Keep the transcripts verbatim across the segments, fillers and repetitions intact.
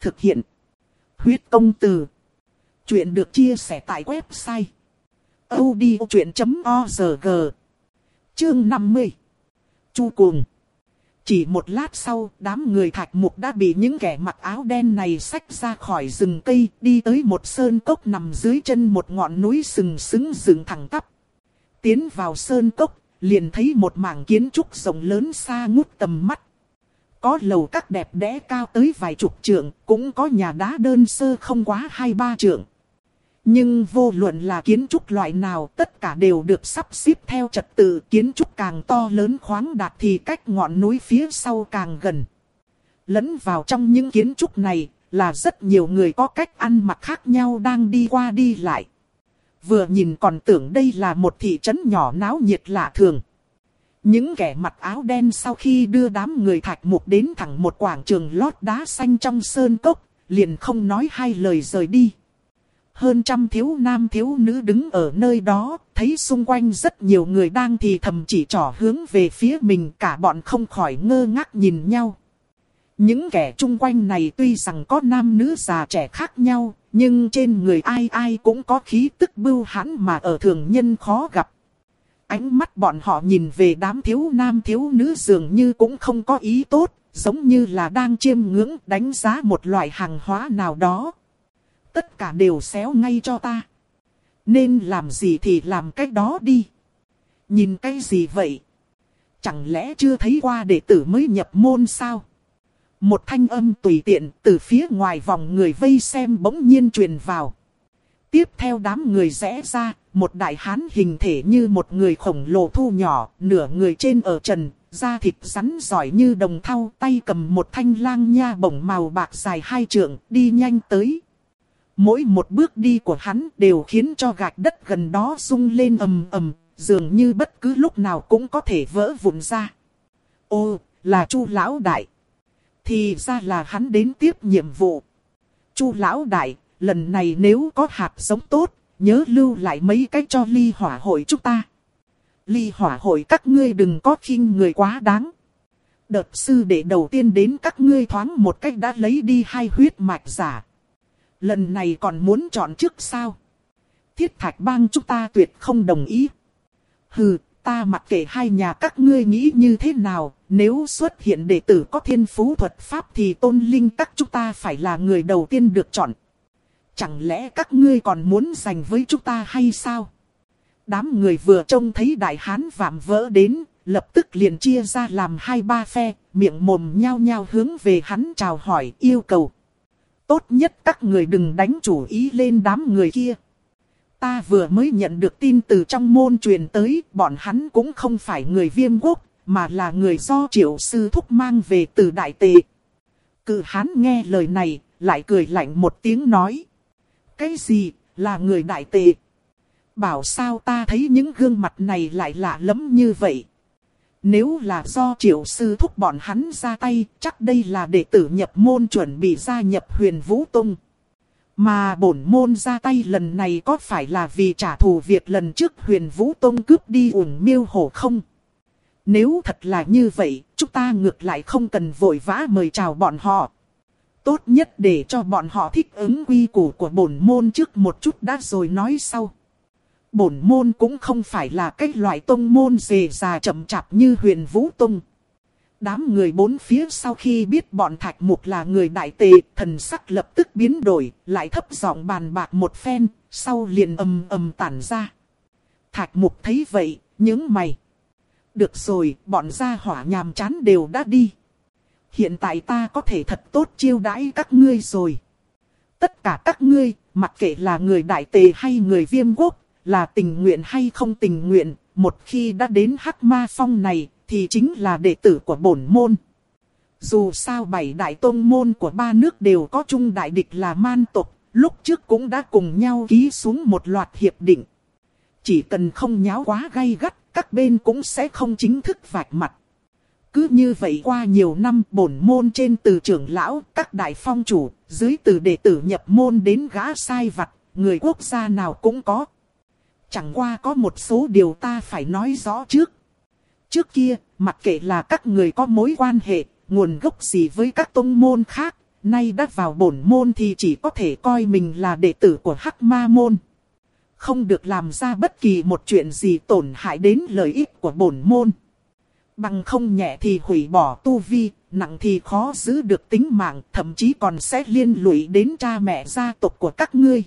Thực hiện. Huyết công từ. Chuyện được chia sẻ tại website audiochuyện chấm org. Chương năm mươi. Chu cuồng. Chỉ một lát sau, đám người Thạch Mục đã bị những kẻ mặc áo đen này xách ra khỏi rừng cây, đi tới một sơn cốc nằm dưới chân một ngọn núi sừng sững dựng thẳng tắp. Tiến vào sơn cốc, liền thấy một mảng kiến trúc rộng lớn xa ngút tầm mắt. Có lầu các đẹp đẽ cao tới vài chục trượng, cũng có nhà đá đơn sơ không quá hai ba trượng. Nhưng vô luận là kiến trúc loại nào, tất cả đều được sắp xếp theo trật tự. Kiến trúc càng to lớn khoáng đạt thì cách ngọn núi phía sau càng gần. Lẫn vào trong những kiến trúc này là rất nhiều người có cách ăn mặc khác nhau đang đi qua đi lại. Vừa nhìn còn tưởng đây là một thị trấn nhỏ náo nhiệt lạ thường. Những kẻ mặc áo đen sau khi đưa đám người Thạch Mục đến thẳng một quảng trường lót đá xanh trong sơn cốc, liền không nói hai lời rời đi. Hơn trăm thiếu nam thiếu nữ đứng ở nơi đó, thấy xung quanh rất nhiều người đang thì thầm chỉ trỏ hướng về phía mình, cả bọn không khỏi ngơ ngác nhìn nhau. Những kẻ chung quanh này tuy rằng có nam nữ già trẻ khác nhau, nhưng trên người ai ai cũng có khí tức bưu hãn mà ở thường nhân khó gặp. Ánh mắt bọn họ nhìn về đám thiếu nam thiếu nữ dường như cũng không có ý tốt, giống như là đang chiêm ngưỡng đánh giá một loại hàng hóa nào đó. Tất cả đều xéo ngay cho ta. Nên làm gì thì làm cái đó đi. Nhìn cái gì vậy? Chẳng lẽ chưa thấy qua đệ tử mới nhập môn sao? Một thanh âm tùy tiện từ phía ngoài vòng người vây xem bỗng nhiên truyền vào. Tiếp theo đám người rẽ ra, một đại hán hình thể như một người khổng lồ thu nhỏ, nửa người trên ở trần, da thịt rắn giỏi như đồng thau, tay cầm một thanh lang nha bổng màu bạc dài hai trượng, đi nhanh tới. Mỗi một bước đi của hắn đều khiến cho gạch đất gần đó rung lên ầm ầm, dường như bất cứ lúc nào cũng có thể vỡ vụn ra. Ô, là Chu lão đại. Thì ra là hắn đến tiếp nhiệm vụ. Chu lão đại, lần này nếu có hạt giống tốt, nhớ lưu lại mấy cái cho ly hỏa hội chúng ta. Ly hỏa hội các ngươi đừng có khinh người quá đáng. Đợt sư đệ đầu tiên đến các ngươi thoáng một cách đã lấy đi hai huyết mạch giả. Lần này còn muốn chọn trước sao? Thiết Thạch Bang chúng ta tuyệt không đồng ý. Hừ, ta mặc kệ hai nhà các ngươi nghĩ như thế nào, nếu xuất hiện đệ tử có thiên phú thuật pháp thì Tôn Linh các chúng ta phải là người đầu tiên được chọn. Chẳng lẽ các ngươi còn muốn giành với chúng ta hay sao? Đám người vừa trông thấy đại hán vạm vỡ đến, lập tức liền chia ra làm hai ba phe, miệng mồm nhao nhao hướng về hắn chào hỏi yêu cầu. Tốt nhất các người đừng đánh chủ ý lên đám người kia. Ta vừa mới nhận được tin từ trong môn truyền tới, bọn hắn cũng không phải người Viêm Quốc, mà là người do Triệu sư thúc mang về từ Đại Tề. Cự hán nghe lời này, lại cười lạnh một tiếng nói. Cái gì, là người Đại Tề? Bảo sao ta thấy những gương mặt này lại lạ lẫm như vậy? Nếu là do Triệu sư thúc bọn hắn ra tay, chắc đây là đệ tử nhập môn chuẩn bị gia nhập Huyền Vũ Tông. Mà bổn môn ra tay lần này có phải là vì trả thù việc lần trước Huyền Vũ Tông cướp đi Uổng Miêu Hổ không? Nếu thật là như vậy, chúng ta ngược lại không cần vội vã mời chào bọn họ. Tốt nhất để cho bọn họ thích ứng quy củ của bổn môn trước một chút đã rồi nói sau. Bổn môn cũng không phải là cái loại tông môn dề già chậm chạp như Huyền Vũ Tông. Đám người bốn phía sau khi biết bọn Thạch Mục là người Đại Tề, thần sắc lập tức biến đổi, lại thấp giọng bàn bạc một phen, sau liền ầm ầm tản ra. Thạch Mục thấy vậy, nhướng mày. Được rồi, bọn gia hỏa nhàm chán đều đã đi. Hiện tại ta có thể thật tốt chiêu đãi các ngươi rồi. Tất cả các ngươi, mặc kệ là người Đại Tề hay người Viêm Quốc, là tình nguyện hay không tình nguyện, một khi đã đến Hắc Ma Phong này, thì chính là đệ tử của bổn môn. Dù sao bảy đại tông môn của ba nước đều có chung đại địch là Man tộc, lúc trước cũng đã cùng nhau ký xuống một loạt hiệp định. Chỉ cần không nháo quá gay gắt, các bên cũng sẽ không chính thức vạch mặt. Cứ như vậy qua nhiều năm, bổn môn trên từ trưởng lão, các đại phong chủ, dưới từ đệ tử nhập môn đến gã sai vặt, người quốc gia nào cũng có. Chẳng qua có một số điều ta phải nói rõ trước. Trước kia, mặc kệ là các người có mối quan hệ, nguồn gốc gì với các tông môn khác, nay đã vào bổn môn thì chỉ có thể coi mình là đệ tử của Hắc Ma môn. Không được làm ra bất kỳ một chuyện gì tổn hại đến lợi ích của bổn môn. Bằng không nhẹ thì hủy bỏ tu vi, nặng thì khó giữ được tính mạng, thậm chí còn sẽ liên lụy đến cha mẹ gia tộc của các ngươi.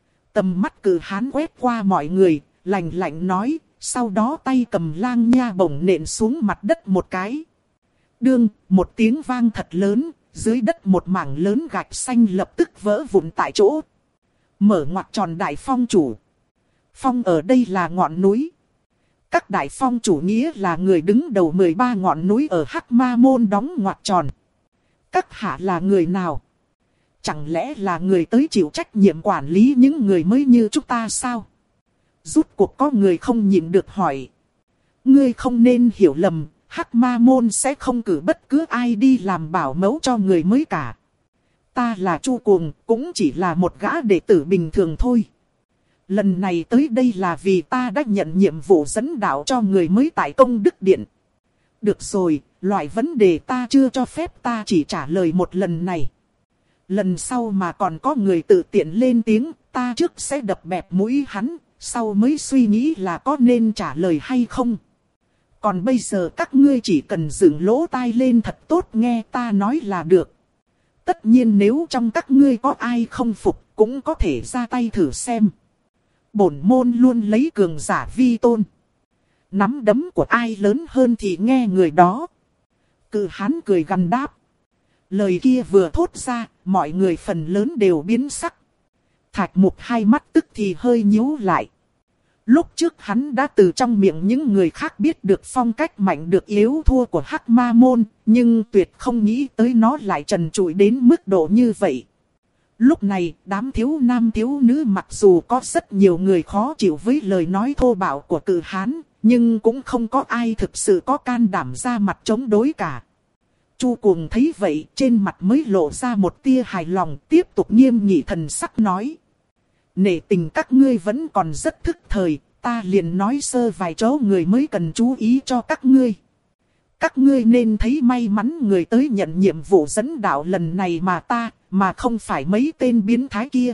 Tầm mắt Cự Hán quét qua mọi người, lạnh lạnh nói, sau đó tay cầm lang nha bổng nện xuống mặt đất một cái. Đương, một tiếng vang thật lớn, dưới đất một mảng lớn gạch xanh lập tức vỡ vụn tại chỗ. Mở ngoặc tròn đại phong chủ. Phong ở đây là ngọn núi. Các đại phong chủ nghĩa là người đứng đầu mười ba ngọn núi ở Hắc Ma môn đóng ngoặc tròn. Các hạ là người nào? Chẳng lẽ là người tới chịu trách nhiệm quản lý những người mới như chúng ta sao? Rút cuộc có người không nhịn được hỏi. Ngươi không nên hiểu lầm, Hắc Ma môn sẽ không cử bất cứ ai đi làm bảo mẫu cho người mới cả. Ta là Chu Cuồng, cũng chỉ là một gã đệ tử bình thường thôi. Lần này tới đây là vì ta đã nhận nhiệm vụ dẫn đạo cho người mới tại Công Đức Điện. Được rồi, loại vấn đề ta chưa cho phép ta chỉ trả lời một lần này. Lần sau mà còn có người tự tiện lên tiếng, ta trước sẽ đập bẹp mũi hắn, sau mới suy nghĩ là có nên trả lời hay không. Còn bây giờ các ngươi chỉ cần dựng lỗ tai lên thật tốt nghe ta nói là được. Tất nhiên nếu trong các ngươi có ai không phục, cũng có thể ra tay thử xem. Bổn môn luôn lấy cường giả vi tôn. Nắm đấm của ai lớn hơn thì nghe người đó. Cự Hán cười gằn đáp. Lời kia vừa thốt ra, mọi người phần lớn đều biến sắc. Thạch Mục hai mắt tức thì hơi nhíu lại. Lúc trước hắn đã từ trong miệng những người khác biết được phong cách mạnh được yếu thua của Hắc Ma môn, nhưng tuyệt không nghĩ tới nó lại trần trụi đến mức độ như vậy. Lúc này, đám thiếu nam thiếu nữ mặc dù có rất nhiều người khó chịu với lời nói thô bạo của Cự Hán, nhưng cũng không có ai thực sự có can đảm ra mặt chống đối cả. Chu Cuồng thấy vậy, trên mặt mới lộ ra một tia hài lòng, tiếp tục nghiêm nghị thần sắc nói. Nể tình các ngươi vẫn còn rất thức thời, ta liền nói sơ vài chỗ người mới cần chú ý cho các ngươi. Các ngươi nên thấy may mắn người tới nhận nhiệm vụ dẫn đạo lần này mà ta, mà không phải mấy tên biến thái kia.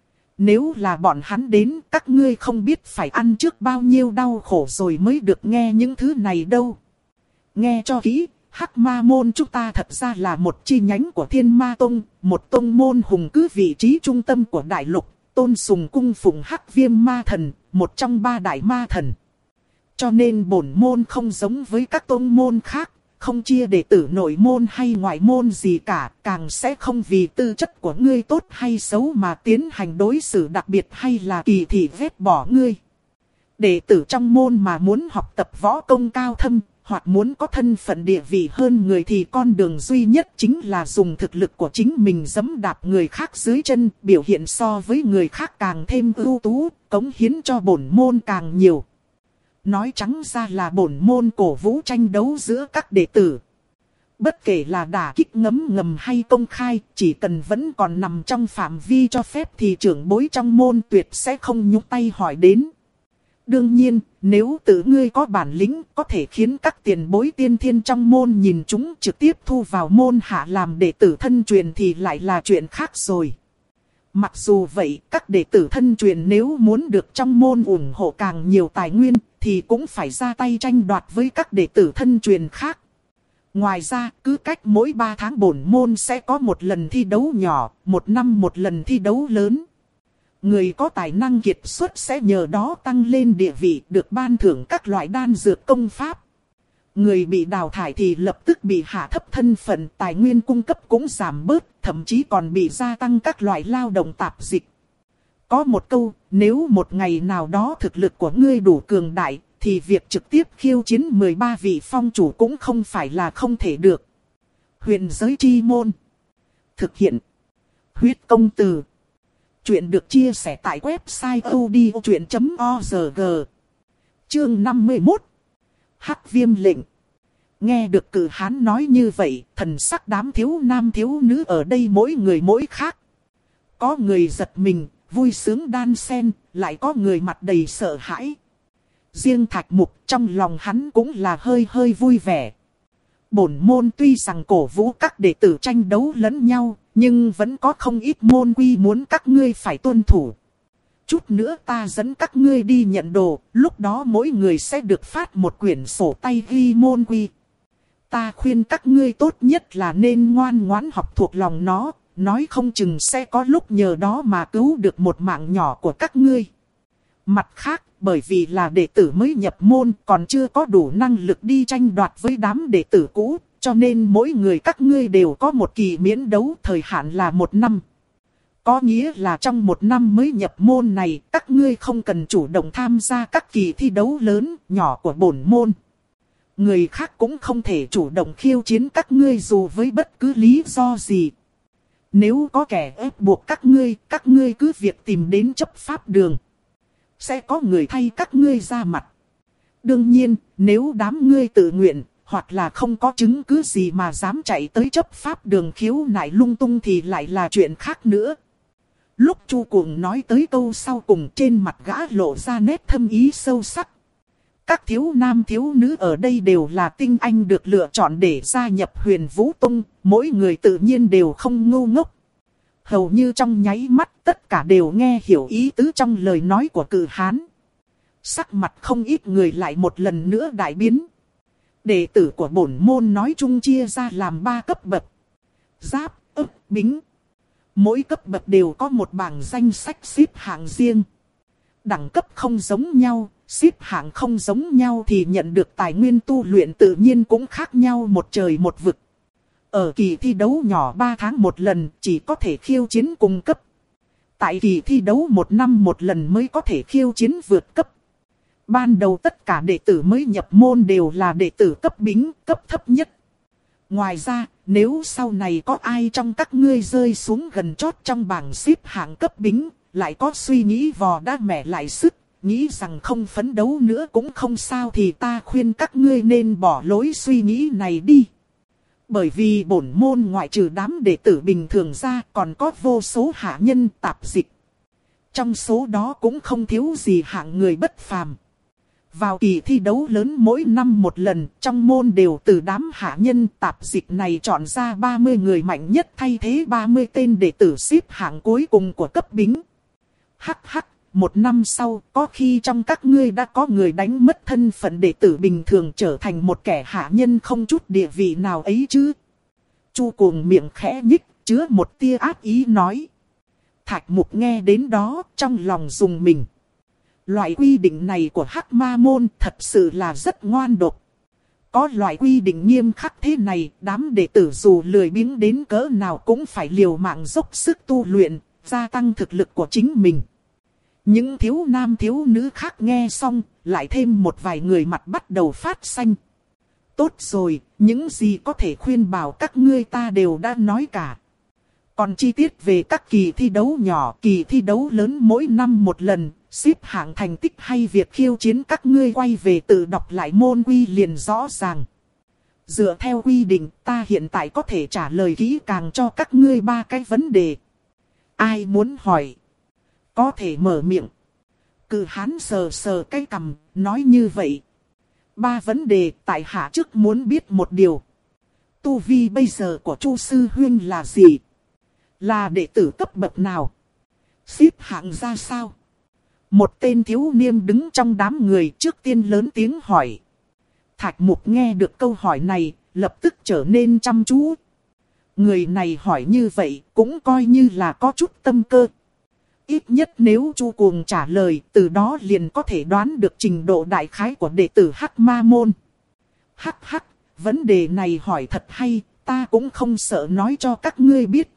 Nếu là bọn hắn đến, các ngươi không biết phải ăn trước bao nhiêu đau khổ rồi mới được nghe những thứ này đâu. Nghe cho kỹ, Hắc Ma môn chúng ta thật ra là một chi nhánh của Thiên Ma Tông, một tông môn hùng cứ vị trí trung tâm của đại lục, tôn sùng cung phụng Hắc Viêm Ma Thần, một trong ba đại ma thần. Cho nên bổn môn không giống với các tông môn khác, không chia đệ tử nội môn hay ngoại môn gì cả, càng sẽ không vì tư chất của ngươi tốt hay xấu mà tiến hành đối xử đặc biệt hay là kỳ thị vết bỏ ngươi. Đệ tử trong môn mà muốn học tập võ công cao thâm, hoặc muốn có thân phận địa vị hơn người thì con đường duy nhất chính là dùng thực lực của chính mình giẫm đạp người khác dưới chân, biểu hiện so với người khác càng thêm ưu tú, cống hiến cho bổn môn càng nhiều. Nói trắng ra là bổn môn cổ vũ tranh đấu giữa các đệ tử. Bất kể là đả kích ngấm ngầm hay công khai, chỉ cần vẫn còn nằm trong phạm vi cho phép thì trưởng bối trong môn tuyệt sẽ không nhúc tay hỏi đến. Đương nhiên, nếu tự ngươi có bản lĩnh, có thể khiến các tiền bối tiên thiên trong môn nhìn chúng trực tiếp thu vào môn hạ làm đệ tử thân truyền thì lại là chuyện khác rồi. Mặc dù vậy, các đệ tử thân truyền nếu muốn được trong môn ủng hộ càng nhiều tài nguyên, thì cũng phải ra tay tranh đoạt với các đệ tử thân truyền khác. Ngoài ra, cứ cách mỗi ba tháng bổn môn sẽ có một lần thi đấu nhỏ, một năm một lần thi đấu lớn. Người có tài năng kiệt xuất sẽ nhờ đó tăng lên địa vị, được ban thưởng các loại đan dược công pháp. Người bị đào thải thì lập tức bị hạ thấp thân phận, tài nguyên cung cấp cũng giảm bớt, thậm chí còn bị gia tăng các loại lao động tạp dịch. Có một câu, nếu một ngày nào đó thực lực của ngươi đủ cường đại, thì việc trực tiếp khiêu chiến mười ba vị phong chủ cũng không phải là không thể được. Huyền giới chi môn. Thực hiện. Huyết công từ. Chuyện được chia sẻ tại website odchuyện chấm org. Chương năm mươi mốt. Hắc Viêm lệnh. Nghe được Cự Hán nói như vậy, thần sắc đám thiếu nam thiếu nữ ở đây mỗi người mỗi khác. Có người giật mình, vui sướng đan xen, lại có người mặt đầy sợ hãi. Riêng Thạch Mục trong lòng hắn cũng là hơi hơi vui vẻ. Bổn môn tuy rằng cổ vũ các đệ tử tranh đấu lẫn nhau, Nhưng vẫn có không ít môn quy muốn các ngươi phải tuân thủ. Chút nữa ta dẫn các ngươi đi nhận đồ, lúc đó mỗi người sẽ được phát một quyển sổ tay ghi môn quy. Ta khuyên các ngươi tốt nhất là nên ngoan ngoãn học thuộc lòng nó, nói không chừng sẽ có lúc nhờ đó mà cứu được một mạng nhỏ của các ngươi. Mặt khác, bởi vì là đệ tử mới nhập môn còn chưa có đủ năng lực đi tranh đoạt với đám đệ tử cũ, cho nên mỗi người các ngươi đều có một kỳ miễn đấu thời hạn là một năm. Có nghĩa là trong một năm mới nhập môn này, các ngươi không cần chủ động tham gia các kỳ thi đấu lớn, nhỏ của bổn môn. Người khác cũng không thể chủ động khiêu chiến các ngươi dù với bất cứ lý do gì. Nếu có kẻ ép buộc các ngươi, các ngươi cứ việc tìm đến chấp pháp đường. Sẽ có người thay các ngươi ra mặt. Đương nhiên, nếu đám ngươi tự nguyện, hoặc là không có chứng cứ gì mà dám chạy tới chấp pháp đường khiếu nại lung tung thì lại là chuyện khác nữa. Lúc Chu Cuồng nói tới câu sau cùng, trên mặt gã lộ ra nét thâm ý sâu sắc. Các thiếu nam thiếu nữ ở đây đều là tinh anh được lựa chọn để gia nhập Huyền Vũ Tông, mỗi người tự nhiên đều không ngu ngốc. Hầu như trong nháy mắt tất cả đều nghe hiểu ý tứ trong lời nói của Cự Hán. Sắc mặt không ít người lại một lần nữa đại biến. Đệ tử của bổn môn nói chung chia ra làm ba cấp bậc. Giáp, ức, bính. Mỗi cấp bậc đều có một bảng danh sách xếp hạng riêng. Đẳng cấp không giống nhau, xếp hạng không giống nhau thì nhận được tài nguyên tu luyện tự nhiên cũng khác nhau một trời một vực. Ở kỳ thi đấu nhỏ ba tháng một lần chỉ có thể khiêu chiến cùng cấp. Tại kỳ thi đấu một năm một lần mới có thể khiêu chiến vượt cấp. Ban đầu tất cả đệ tử mới nhập môn đều là đệ tử cấp bính, cấp thấp nhất. Ngoài ra, nếu sau này có ai trong các ngươi rơi xuống gần chót trong bảng xếp hạng cấp bính, lại có suy nghĩ vò đã mẻ lại sức, nghĩ rằng không phấn đấu nữa cũng không sao thì ta khuyên các ngươi nên bỏ lối suy nghĩ này đi. Bởi vì bổn môn ngoại trừ đám đệ tử bình thường ra còn có vô số hạ nhân tạp dịch. Trong số đó cũng không thiếu gì hạng người bất phàm. Vào kỳ thi đấu lớn mỗi năm một lần, trong môn đều từ đám hạ nhân tạp dịch này chọn ra ba mươi người mạnh nhất thay thế ba mươi tên đệ tử xếp hạng cuối cùng của cấp bính. Hắc hắc, một năm sau, có khi trong các ngươi đã có người đánh mất thân phận đệ tử bình thường trở thành một kẻ hạ nhân không chút địa vị nào ấy chứ. Chu Cuồng miệng khẽ nhích, chứa một tia ác ý nói. Thạch Mục nghe đến đó, trong lòng rùng mình. Loại quy định này của Hắc Ma Môn thật sự là rất ngoan độc. Có loại quy định nghiêm khắc thế này, đám đệ tử dù lười biếng đến cỡ nào cũng phải liều mạng dốc sức tu luyện, gia tăng thực lực của chính mình. Những thiếu nam thiếu nữ khác nghe xong, lại thêm một vài người mặt bắt đầu phát xanh. Tốt rồi, những gì có thể khuyên bảo các ngươi ta đều đã nói cả. Còn chi tiết về các kỳ thi đấu nhỏ, kỳ thi đấu lớn mỗi năm một lần, xếp hạng thành tích hay việc khiêu chiến các ngươi quay về tự đọc lại môn quy liền rõ ràng. Dựa theo quy định, ta hiện tại có thể trả lời kỹ càng cho các ngươi ba cái vấn đề. Ai muốn hỏi? Có thể mở miệng. Cự Hán sờ sờ cái cằm, nói như vậy. Ba vấn đề, tại hạ trước muốn biết một điều. Tu vi bây giờ của Chu Sư Huynh là gì? Là đệ tử cấp bậc nào? Xếp hạng ra sao? Một tên thiếu niên đứng trong đám người trước tiên lớn tiếng hỏi. Thạch Mục nghe được câu hỏi này, lập tức trở nên chăm chú. Người này hỏi như vậy cũng coi như là có chút tâm cơ. Ít nhất nếu Chu Cuồng trả lời, từ đó liền có thể đoán được trình độ đại khái của đệ tử Hắc Ma Môn. Hắc hắc, vấn đề này hỏi thật hay, ta cũng không sợ nói cho các ngươi biết.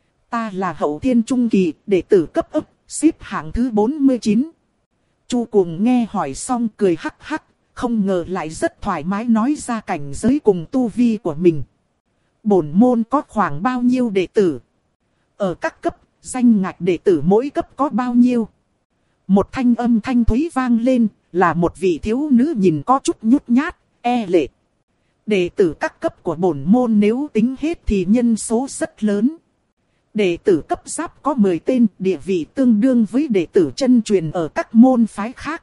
Ta là hậu thiên trung kỳ, đệ tử cấp ấp, xếp hạng thứ bốn mươi chín. Chu Cuồng nghe hỏi xong cười hắc hắc, không ngờ lại rất thoải mái nói ra cảnh giới cùng tu vi của mình. Bổn môn có khoảng bao nhiêu đệ tử? Ở các cấp, danh ngạch đệ tử mỗi cấp có bao nhiêu? Một thanh âm thanh thúy vang lên, là một vị thiếu nữ nhìn có chút nhút nhát, e lệ. Đệ tử các cấp của bổn môn nếu tính hết thì nhân số rất lớn. Đệ tử cấp giáp có mười tên, địa vị tương đương với đệ tử chân truyền ở các môn phái khác.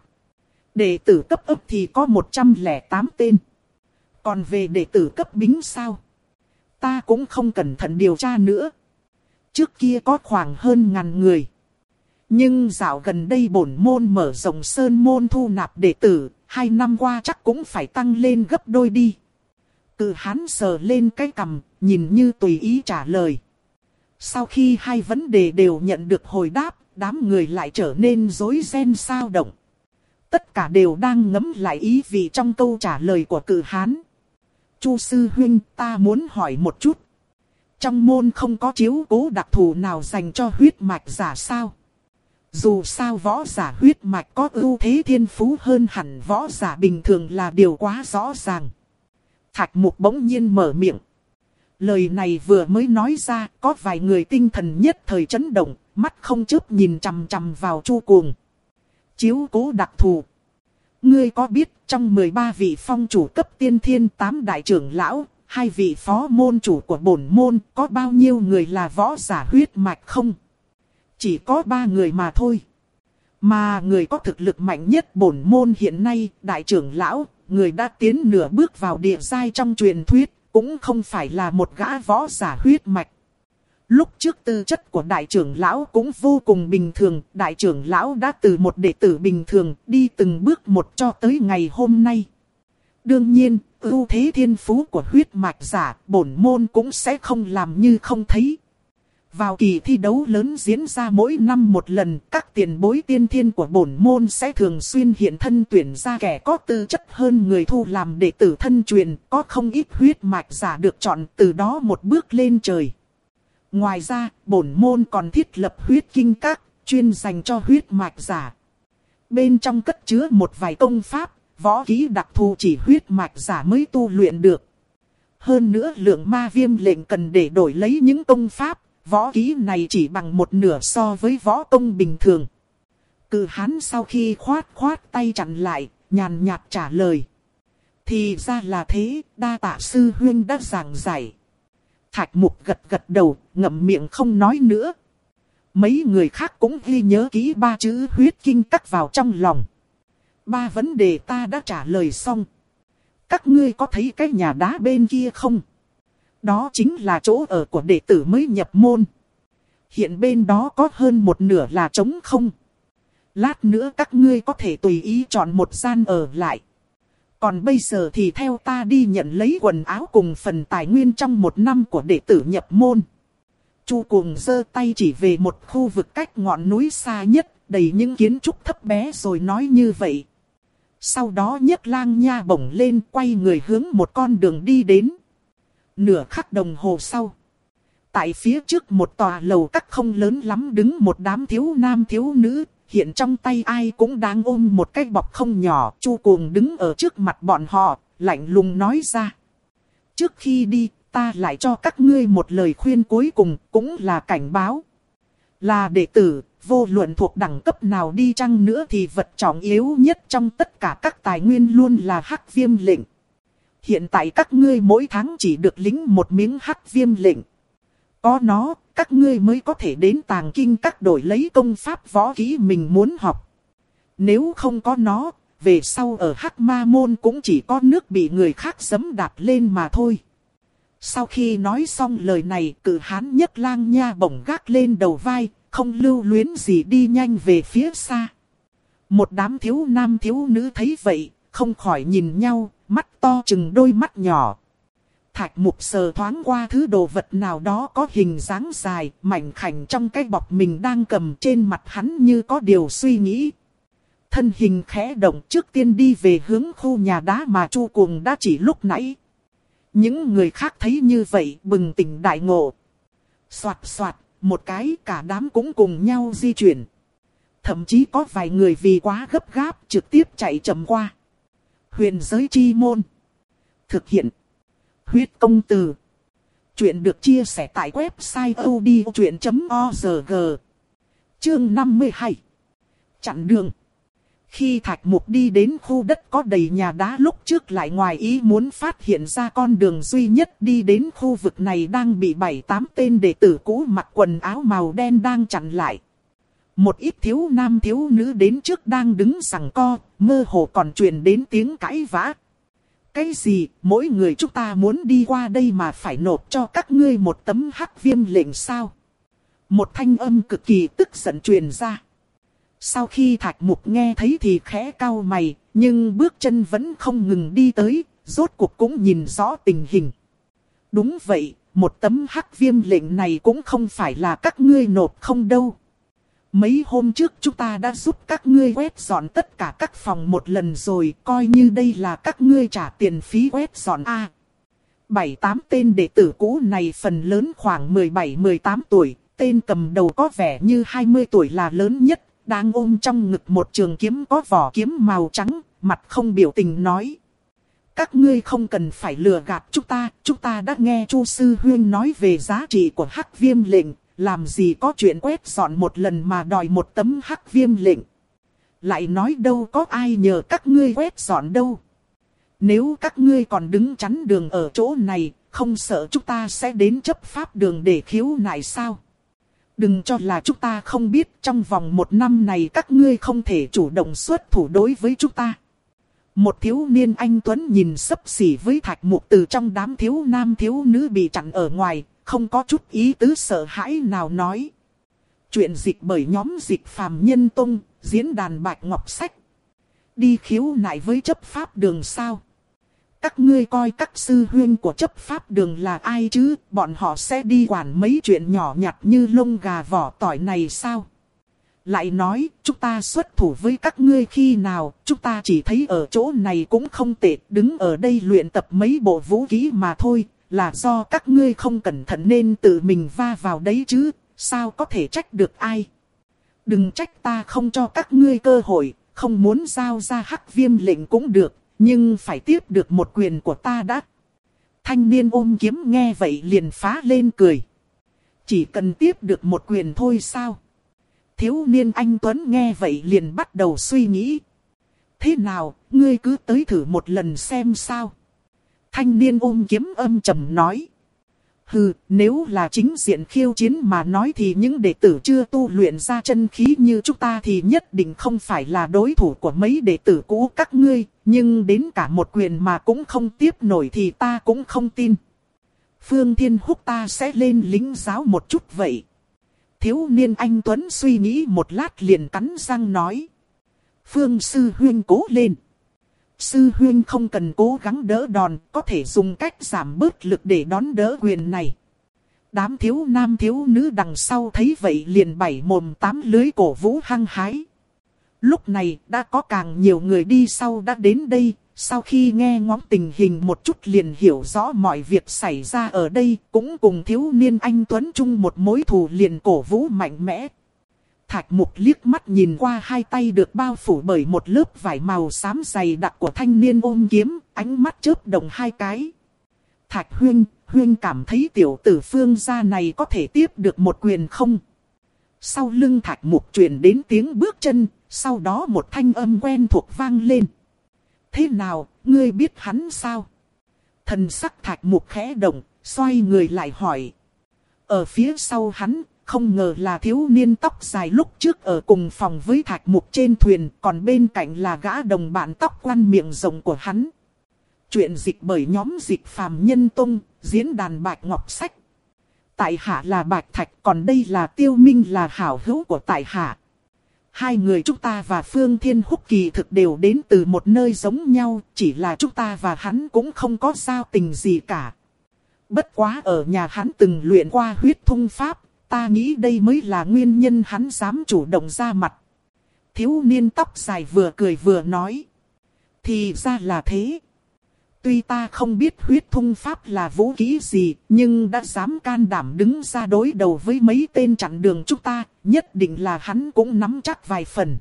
Đệ tử cấp ấp thì có một trăm lẻ tám tên. Còn về đệ tử cấp bính sao? Ta cũng không cẩn thận điều tra nữa. Trước kia có khoảng hơn ngàn người. Nhưng dạo gần đây bổn môn mở rộng sơn môn thu nạp đệ tử, hai năm qua chắc cũng phải tăng lên gấp đôi đi. Cự hán sờ lên cái cằm, nhìn như tùy ý trả lời. Sau khi hai vấn đề đều nhận được hồi đáp, đám người lại trở nên rối ren sao động. Tất cả đều đang ngẫm lại ý vị trong câu trả lời của cự hán. Chu sư huynh, ta muốn hỏi một chút. Trong môn không có chiếu cố đặc thù nào dành cho huyết mạch giả sao? Dù sao võ giả huyết mạch có ưu thế thiên phú hơn hẳn võ giả bình thường là điều quá rõ ràng. Thạch Mục bỗng nhiên mở miệng. Lời này vừa mới nói ra, có vài người tinh thần nhất thời chấn động, mắt không chớp nhìn chằm chằm vào Chu Cuồng. Chiếu cố đặc thù. Ngươi có biết trong mười ba vị phong chủ cấp tiên thiên, tám đại trưởng lão, hai vị phó môn chủ của bổn môn, có bao nhiêu người là võ giả huyết mạch không? Chỉ có ba người mà thôi. Mà người có thực lực mạnh nhất bổn môn hiện nay, đại trưởng lão, người đã tiến nửa bước vào địa giai trong truyền thuyết, cũng không phải là một gã võ giả huyết mạch. Lúc trước tư chất của đại trưởng lão cũng vô cùng bình thường, đại trưởng lão đã từ một đệ tử bình thường đi từng bước một cho tới ngày hôm nay. Đương nhiên, ưu thế thiên phú của huyết mạch giả, bổn môn cũng sẽ không làm như không thấy. Vào kỳ thi đấu lớn diễn ra mỗi năm một lần, các tiền bối tiên thiên của bổn môn sẽ thường xuyên hiện thân tuyển ra kẻ có tư chất hơn người thu làm đệ tử thân truyền, có không ít huyết mạch giả được chọn từ đó một bước lên trời. Ngoài ra, bổn môn còn thiết lập huyết kinh các, chuyên dành cho huyết mạch giả. Bên trong cất chứa một vài công pháp, võ kỹ đặc thù chỉ huyết mạch giả mới tu luyện được. Hơn nữa lượng ma viêm lệnh cần để đổi lấy những công pháp, võ kỹ này chỉ bằng một nửa so với võ công bình thường. Cự hán sau khi khoát khoát tay chặn lại, nhàn nhạt trả lời. Thì ra là thế, đa tạ sư huynh đã giảng giải. Thạch Mục gật gật đầu, ngậm miệng không nói nữa. Mấy người khác cũng ghi nhớ kỹ ba chữ huyết kinh cắt vào trong lòng. Ba vấn đề ta đã trả lời xong. Các ngươi có thấy cái nhà đá bên kia không? Đó chính là chỗ ở của đệ tử mới nhập môn. Hiện bên đó có hơn một nửa là trống không. Lát nữa các ngươi có thể tùy ý chọn một gian ở lại. Còn bây giờ thì theo ta đi nhận lấy quần áo cùng phần tài nguyên trong một năm của đệ tử nhập môn. Chu Cuồng giơ tay chỉ về một khu vực cách ngọn núi xa nhất, đầy những kiến trúc thấp bé rồi nói như vậy. Sau đó nhấc lang nha bổng lên, quay người hướng một con đường đi đến. Nửa khắc đồng hồ sau, tại phía trước một tòa lầu các không lớn lắm đứng một đám thiếu nam thiếu nữ, hiện trong tay ai cũng đang ôm một cái bọc không nhỏ. Chu Cuồng đứng ở trước mặt bọn họ, lạnh lùng nói ra. Trước khi đi, ta lại cho các ngươi một lời khuyên cuối cùng, cũng là cảnh báo. Là đệ tử, vô luận thuộc đẳng cấp nào đi chăng nữa thì vật trọng yếu nhất trong tất cả các tài nguyên luôn là hắc viêm lệnh. Hiện tại các ngươi mỗi tháng chỉ được lĩnh một miếng hắc viêm lệnh. Có nó, các ngươi mới có thể đến tàng kinh các đổi lấy công pháp võ kỹ mình muốn học. Nếu không có nó, về sau ở hắc ma môn cũng chỉ có nước bị người khác giẫm đạp lên mà thôi. Sau khi nói xong lời này, cự hán nhấc lang nha bổng gác lên đầu vai, không lưu luyến gì đi nhanh về phía xa. Một đám thiếu nam thiếu nữ thấy vậy, không khỏi nhìn nhau, mắt to chừng đôi mắt nhỏ. Thạch Mục sờ thoáng qua thứ đồ vật nào đó có hình dáng dài, mảnh khảnh trong cái bọc mình đang cầm, trên mặt hắn như có điều suy nghĩ. Thân hình khẽ động, trước tiên đi về hướng khu nhà đá mà Chu Cuồng đã chỉ lúc nãy. Những người khác thấy như vậy bừng tỉnh đại ngộ. Soạt soạt, một cái cả đám cũng cùng nhau di chuyển. Thậm chí có vài người vì quá gấp gáp trực tiếp chạy chậm qua. Huyền giới chi môn. Thực hiện. Huyết công từ. Chuyện được chia sẻ tại website o d o chuyện chấm org. Chương năm mươi hai. Chặn đường. Khi Thạch Mục đi đến khu đất có đầy nhà đá lúc trước lại ngoài ý muốn phát hiện ra con đường duy nhất đi đến khu vực này đang bị bảy tám tên đệ tử cũ mặc quần áo màu đen đang chặn lại. Một ít thiếu nam thiếu nữ đến trước đang đứng giằng co, mơ hồ còn truyền đến tiếng cãi vã. Cái gì, mỗi người chúng ta muốn đi qua đây mà phải nộp cho các ngươi một tấm hắc viêm lệnh sao? Một thanh âm cực kỳ tức giận truyền ra. Sau khi Thạch Mục nghe thấy thì khẽ cau mày, nhưng bước chân vẫn không ngừng đi tới, rốt cuộc cũng nhìn rõ tình hình. Đúng vậy, một tấm hắc viêm lệnh này cũng không phải là các ngươi nộp không đâu. Mấy hôm trước chúng ta đã giúp các ngươi quét dọn tất cả các phòng một lần rồi, coi như đây là các ngươi trả tiền phí quét dọn a. Bảy tám tên đệ tử cũ này phần lớn khoảng mười bảy mười tám tuổi, tên cầm đầu có vẻ như hai mươi tuổi là lớn nhất, đang ôm trong ngực một trường kiếm có vỏ kiếm màu trắng, mặt không biểu tình nói. Các ngươi không cần phải lừa gạt chúng ta, chúng ta đã nghe Chu Sư Huyên nói về giá trị của hắc viêm lệnh, làm gì có chuyện quét dọn một lần mà đòi một tấm hắc viêm lệnh. Lại nói đâu có ai nhờ các ngươi quét dọn đâu. Nếu các ngươi còn đứng chắn đường ở chỗ này, không sợ chúng ta sẽ đến chấp pháp đường để khiếu nại sao? Đừng cho là chúng ta không biết trong vòng một năm này các ngươi không thể chủ động xuất thủ đối với chúng ta. Một thiếu niên anh tuấn nhìn xấp xỉ với Thạch Mục từ trong đám thiếu nam thiếu nữ bị chặn ở ngoài, không có chút ý tứ sợ hãi nào nói. Chuyện dịch bởi nhóm Dịch Phàm Nhân Tông, diễn đàn Bạch Ngọc Sách. Đi khiếu nại với chấp pháp đường sao? Các ngươi coi các sư huyên của chấp pháp đường là ai chứ? Bọn họ sẽ đi quản mấy chuyện nhỏ nhặt như lông gà vỏ tỏi này sao? Lại nói, chúng ta xuất thủ với các ngươi khi nào? Chúng ta chỉ thấy ở chỗ này cũng không tệ, đứng ở đây luyện tập mấy bộ vũ khí mà thôi. Là do các ngươi không cẩn thận nên tự mình va vào đấy chứ, sao có thể trách được ai? Đừng trách ta không cho các ngươi cơ hội, không muốn giao ra hắc viêm lệnh cũng được, nhưng phải tiếp được một quyền của ta đã. Thanh niên ôm kiếm nghe vậy liền phá lên cười. Chỉ cần tiếp được một quyền thôi sao? Thiếu niên anh Tuấn nghe vậy liền bắt đầu suy nghĩ. Thế nào, ngươi cứ tới thử một lần xem sao? Thanh niên ôm kiếm âm trầm nói. Hừ, nếu là chính diện khiêu chiến mà nói thì những đệ tử chưa tu luyện ra chân khí như chúng ta thì nhất định không phải là đối thủ của mấy đệ tử cũ các ngươi. Nhưng đến cả một quyền mà cũng không tiếp nổi thì ta cũng không tin. Phương Thiên Húc ta sẽ lên lính giáo một chút vậy. Thiếu niên anh Tuấn suy nghĩ một lát liền cắn răng nói. Phương Sư Huyên cố lên. Sư Huyên không cần cố gắng đỡ đòn, có thể dùng cách giảm bớt lực để đón đỡ quyền này. Đám thiếu nam thiếu nữ đằng sau thấy vậy liền bảy mồm tám lưới cổ vũ hăng hái. Lúc này đã có càng nhiều người đi sau đã đến đây, sau khi nghe ngóng tình hình một chút liền hiểu rõ mọi việc xảy ra ở đây, cũng cùng thiếu niên anh Tuấn chung một mối thù liền cổ vũ mạnh mẽ. Thạch Mục liếc mắt nhìn qua hai tay được bao phủ bởi một lớp vải màu xám dày đặc của thanh niên ôm kiếm, ánh mắt chớp động hai cái. Thạch Huyên, Huyên cảm thấy tiểu tử Phương gia này có thể tiếp được một quyền không? Sau lưng Thạch Mục truyền đến tiếng bước chân, sau đó một thanh âm quen thuộc vang lên. Thế nào, ngươi biết hắn sao? Thần sắc Thạch Mục khẽ động, xoay người lại hỏi. Ở phía sau hắn, không ngờ là thiếu niên tóc dài lúc trước ở cùng phòng với Thạch Mục trên thuyền, còn bên cạnh là gã đồng bạn tóc quăn miệng rộng của hắn. Chuyện dịch bởi nhóm Dịch Phàm Nhân Tông, diễn đàn Bạch Ngọc Sách. Tại hạ là Bạch Thạch, còn đây là Tiêu Minh là hảo hữu của tại hạ. Hai người chúng ta và Phương Thiên Húc kỳ thực đều đến từ một nơi giống nhau, chỉ là chúng ta và hắn cũng không có giao tình gì cả. Bất quá ở nhà hắn từng luyện qua huyết thung pháp, ta nghĩ đây mới là nguyên nhân hắn dám chủ động ra mặt. Thiếu niên tóc dài vừa cười vừa nói. Thì ra là thế. Tuy ta không biết huyết thung pháp là vũ khí gì, nhưng đã dám can đảm đứng ra đối đầu với mấy tên chặn đường chúng ta, nhất định là hắn cũng nắm chắc vài phần.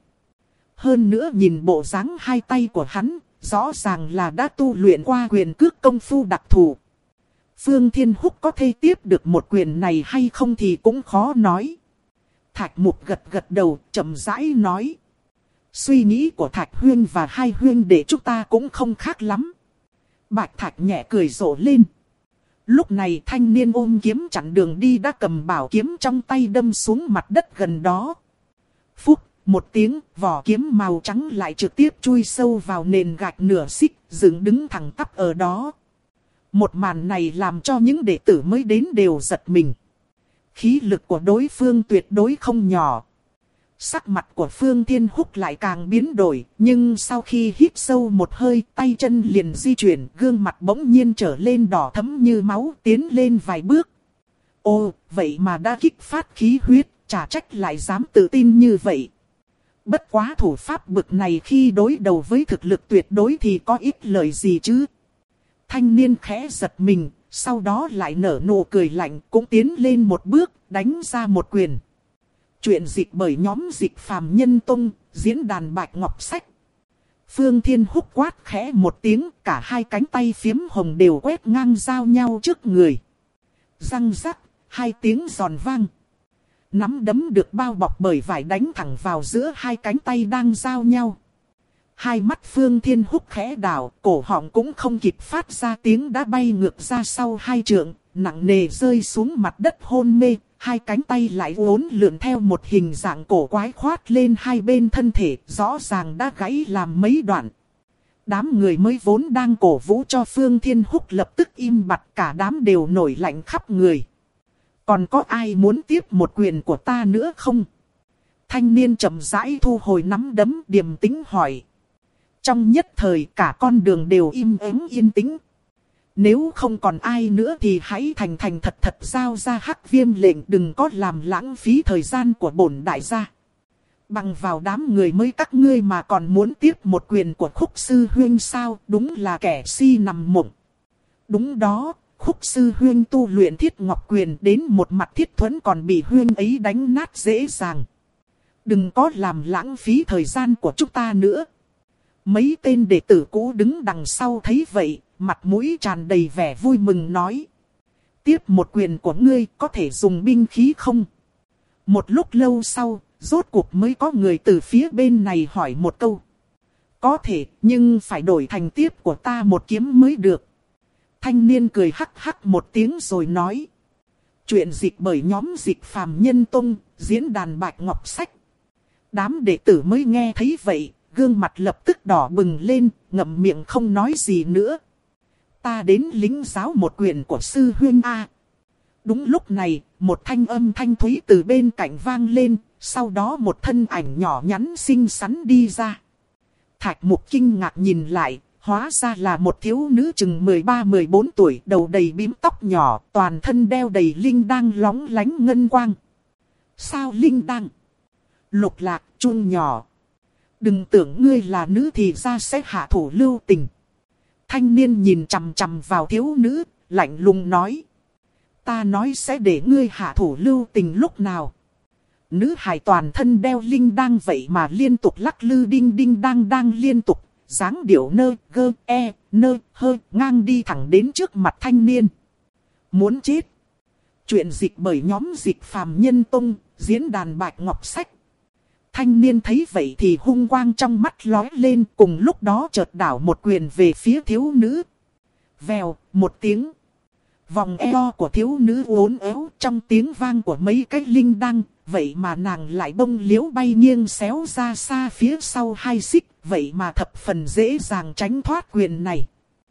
Hơn nữa nhìn bộ dáng hai tay của hắn, rõ ràng là đã tu luyện qua quyền cước công phu đặc thù. Phương Thiên Húc có thể tiếp được một quyền này hay không thì cũng khó nói. Thạch Mục gật gật đầu, chậm rãi nói. Suy nghĩ của Thạch Huyên và hai huyên để chúng ta cũng không khác lắm. Bạch Thạch nhẹ cười rộ lên. Lúc này thanh niên ôm kiếm chặn đường đi đã cầm bảo kiếm trong tay đâm xuống mặt đất gần đó. Phúc, một tiếng, vỏ kiếm màu trắng lại trực tiếp chui sâu vào nền gạch nửa xích, dựng đứng thẳng tắp ở đó. Một màn này làm cho những đệ tử mới đến đều giật mình. khí lực của đối phương tuyệt đối không nhỏ. Sắc mặt của Phương Thiên Húc lại càng biến đổi, nhưng sau khi hít sâu một hơi, tay chân liền di chuyển, gương mặt bỗng nhiên trở lên đỏ thẫm như máu, tiến lên vài bước. Ồ, vậy mà đã kích phát khí huyết, chả trách lại dám tự tin như vậy. Bất quá thủ pháp bực này khi đối đầu với thực lực tuyệt đối thì có ích lợi gì chứ? Thanh niên khẽ giật mình, sau đó lại nở nụ cười lạnh, cũng tiến lên một bước, đánh ra một quyền. Chuyện dịch bởi nhóm dịch phàm nhân tông, diễn đàn Bạch Ngọc Sách. Phương Thiên Húc quát khẽ một tiếng, cả hai cánh tay phiếm hồng đều quét ngang giao nhau trước người. Răng rắc, hai tiếng giòn vang. Nắm đấm được bao bọc bởi vải đánh thẳng vào giữa hai cánh tay đang giao nhau. Hai mắt Phương Thiên Húc khẽ đảo, cổ họng cũng không kịp phát ra tiếng đã bay ngược ra sau hai trượng, nặng nề rơi xuống mặt đất hôn mê. Hai cánh tay lại uốn lượn theo một hình dạng cổ quái khoát lên hai bên thân thể, rõ ràng đã gãy làm mấy đoạn. Đám người mới vốn đang cổ vũ cho Phương Thiên Húc lập tức im bặt, cả đám đều nổi lạnh khắp người. Còn có ai muốn tiếp một quyền của ta nữa không? Thanh niên chậm rãi thu hồi nắm đấm, điềm tĩnh hỏi. Trong nhất thời cả con đường đều im ắng yên tĩnh. Nếu không còn ai nữa thì hãy thành thành thật thật giao ra Hắc Viêm lệnh, đừng có làm lãng phí thời gian của bổn đại gia. Bằng vào đám người mới các ngươi mà còn muốn tiếp một quyền của Khúc Sư Huynh sao, đúng là kẻ si nằm mộng. Đúng đó, Khúc Sư Huynh tu luyện Thiết Ngọc Quyền đến một mặt thiết thuẫn còn bị Huynh ấy đánh nát dễ dàng. Đừng có làm lãng phí thời gian của chúng ta nữa. Mấy tên đệ tử cũ đứng đằng sau thấy vậy, mặt mũi tràn đầy vẻ vui mừng nói. Tiếp một quyền của ngươi có thể dùng binh khí không? Một lúc lâu sau, rốt cuộc mới có người từ phía bên này hỏi một câu. Có thể, nhưng phải đổi thành tiếp của ta một kiếm mới được. Thanh niên cười hắc hắc một tiếng rồi nói. Chuyện dịch bởi nhóm dịch phàm nhân tông, diễn đàn Bạch Ngọc Sách. Đám đệ tử mới nghe thấy vậy, gương mặt lập tức đỏ bừng lên, ngậm miệng không nói gì nữa. Ta đến lĩnh giáo một quyền của sư huynh A. Đúng lúc này, một thanh âm thanh thúy từ bên cạnh vang lên, sau đó một thân ảnh nhỏ nhắn xinh xắn đi ra. Thạch Mục kinh ngạc nhìn lại, hóa ra là một thiếu nữ chừng mười ba mười bốn tuổi, đầu đầy bím tóc nhỏ, toàn thân đeo đầy linh đăng lóng lánh ngân quang. Sao linh đăng? Lục Lạc, chun nhỏ. Đừng tưởng ngươi là nữ thì ra sẽ hạ thủ lưu tình. Thanh niên nhìn chằm chằm vào thiếu nữ, lạnh lùng nói. Ta nói sẽ để ngươi hạ thủ lưu tình lúc nào. Nữ hài toàn thân đeo linh đăng vậy mà liên tục lắc lư đinh đinh đang đang liên tục. Dáng điệu nơ, gơ, e, nơ, hơ, ngang đi thẳng đến trước mặt thanh niên. Muốn chết. Chuyện dịch bởi nhóm dịch phàm nhân tông, diễn đàn Bạch Ngọc Sách. Thanh niên thấy vậy thì hung quang trong mắt lóe lên, cùng lúc đó chợt đảo một quyền về phía thiếu nữ. Vèo, một tiếng. Vòng eo của thiếu nữ uốn éo trong tiếng vang của mấy cái linh đăng, vậy mà nàng lại bông liễu bay nghiêng xéo ra xa phía sau hai xích, vậy mà thập phần dễ dàng tránh thoát quyền này.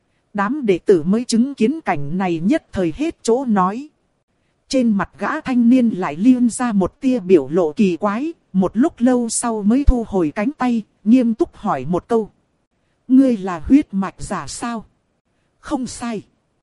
Đám đệ tử mới chứng kiến cảnh này nhất thời hết chỗ nói. Trên mặt gã thanh niên lại liên ra một tia biểu lộ kỳ quái, một lúc lâu sau mới thu hồi cánh tay, nghiêm túc hỏi một câu. Ngươi là huyết mạch giả sao? Không sai.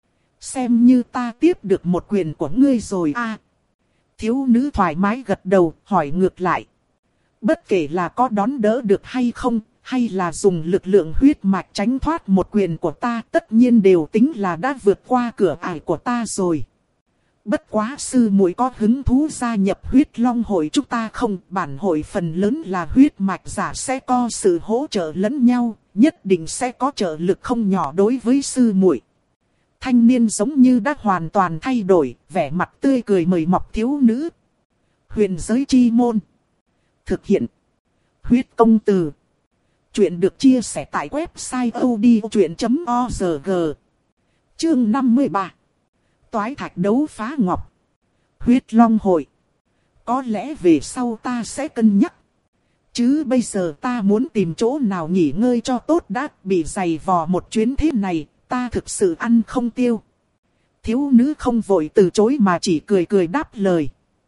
Xem như ta tiếp được một quyền của ngươi rồi a. À, thiếu nữ thoải mái gật đầu, hỏi ngược lại. Bất kể là có đón đỡ được hay không, hay là dùng lực lượng huyết mạch tránh thoát một quyền của ta, tất nhiên đều tính là đã vượt qua cửa ải của ta rồi. Bất quá sư muội có hứng thú gia nhập huyết long hội chúng ta không? Bản hội phần lớn là huyết mạch giả sẽ có sự hỗ trợ lẫn nhau, nhất định sẽ có trợ lực không nhỏ đối với sư muội. Thanh niên giống như đã hoàn toàn thay đổi, vẻ mặt tươi cười mời mọc thiếu nữ. Huyền giới chi môn. Thực hiện. Huyết công từ. Chuyện được chia sẻ tại website a u d i o chuyện chấm org. Chương năm mươi ba. Toái thạch đấu phá ngọc. Huyết long hội. Có lẽ về sau ta sẽ cân nhắc. Chứ bây giờ ta muốn tìm chỗ nào nghỉ ngơi cho tốt đã, bị giày vò một chuyến thế này, ta thực sự ăn không tiêu. Thiếu nữ không vội từ chối mà chỉ cười cười đáp lời.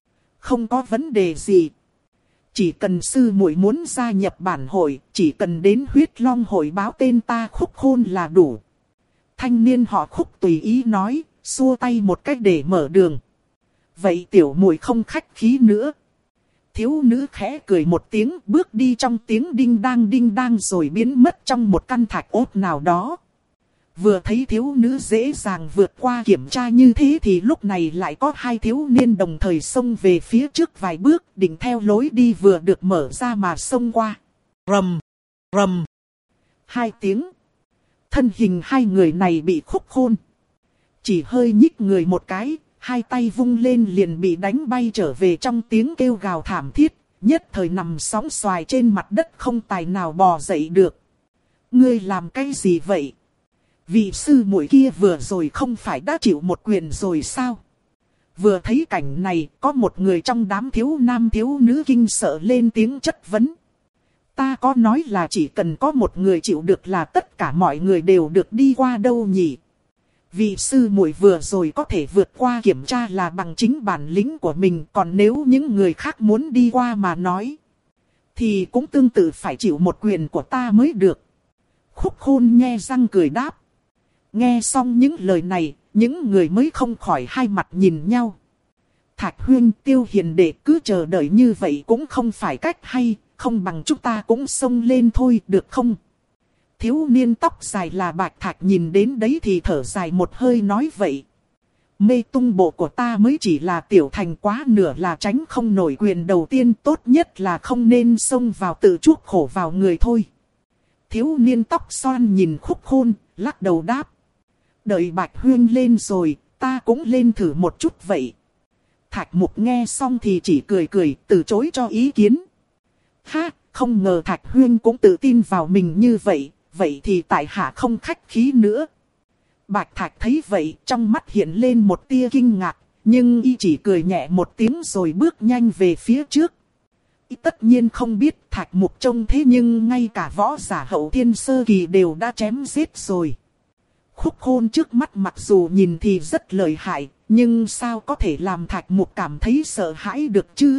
không có vấn đề gì. Chỉ cần sư muội muốn gia nhập bản hội, chỉ cần đến huyết long hội báo tên ta Khúc Khôn là đủ. Thanh niên họ Khúc tùy ý nói, xua tay một cách để mở đường. Vậy tiểu muội không khách khí nữa. Thiếu nữ khẽ cười một tiếng, bước đi trong tiếng đinh đang đinh đang rồi biến mất trong một căn thạch ốt nào đó. Vừa thấy thiếu nữ dễ dàng vượt qua kiểm tra như thế thì lúc này lại có hai thiếu niên đồng thời xông về phía trước vài bước, định theo lối đi vừa được mở ra mà xông qua. Rầm, rầm, hai tiếng. Thân hình hai người này bị Khúc Khôn chỉ hơi nhích người một cái, hai tay vung lên liền bị đánh bay trở về trong tiếng kêu gào thảm thiết, nhất thời nằm sóng xoài trên mặt đất không tài nào bò dậy được. Ngươi làm cái gì vậy? Vị sư muội kia vừa rồi không phải đã chịu một quyền rồi sao? Vừa thấy cảnh này, có một người trong đám thiếu nam thiếu nữ kinh sợ lên tiếng chất vấn. Ta có nói là chỉ cần có một người chịu được là tất cả mọi người đều được đi qua đâu nhỉ? Vị sư muội vừa rồi có thể vượt qua kiểm tra là bằng chính bản lĩnh của mình, còn nếu những người khác muốn đi qua mà nói, thì cũng tương tự phải chịu một quyền của ta mới được. Khúc Khôn nhe răng cười đáp. Nghe xong những lời này, những người mới không khỏi hai mặt nhìn nhau. Thạch Huyên, Tiêu Hiền đệ cứ chờ đợi như vậy cũng không phải cách hay, không bằng chúng ta cũng xông lên thôi, được không? Thiếu niên tóc dài là Bạch Thạch nhìn đến đấy thì thở dài một hơi nói vậy. Mê tung bộ của ta mới chỉ là tiểu thành quá nửa là tránh không nổi quyền đầu tiên, tốt nhất là không nên xông vào tự chuốc khổ vào người thôi. Thiếu niên tóc xoăn nhìn Khúc Khôn, lắc đầu đáp. Đợi Bạch Huyên lên rồi, ta cũng lên thử một chút vậy. Thạch Mục nghe xong thì chỉ cười cười, từ chối cho ý kiến. Ha, không ngờ Thạch Huyên cũng tự tin vào mình như vậy, vậy thì tại hạ không khách khí nữa. Bạch Thạch thấy vậy, trong mắt hiện lên một tia kinh ngạc, nhưng y chỉ cười nhẹ một tiếng rồi bước nhanh về phía trước. Y tất nhiên không biết Thạch Mục trông thế nhưng ngay cả võ giả hậu thiên sơ kỳ đều đã chém giết rồi. Khúc Khôn trước mắt mặc dù nhìn thì rất lợi hại, nhưng sao có thể làm Thạch Mục cảm thấy sợ hãi được chứ?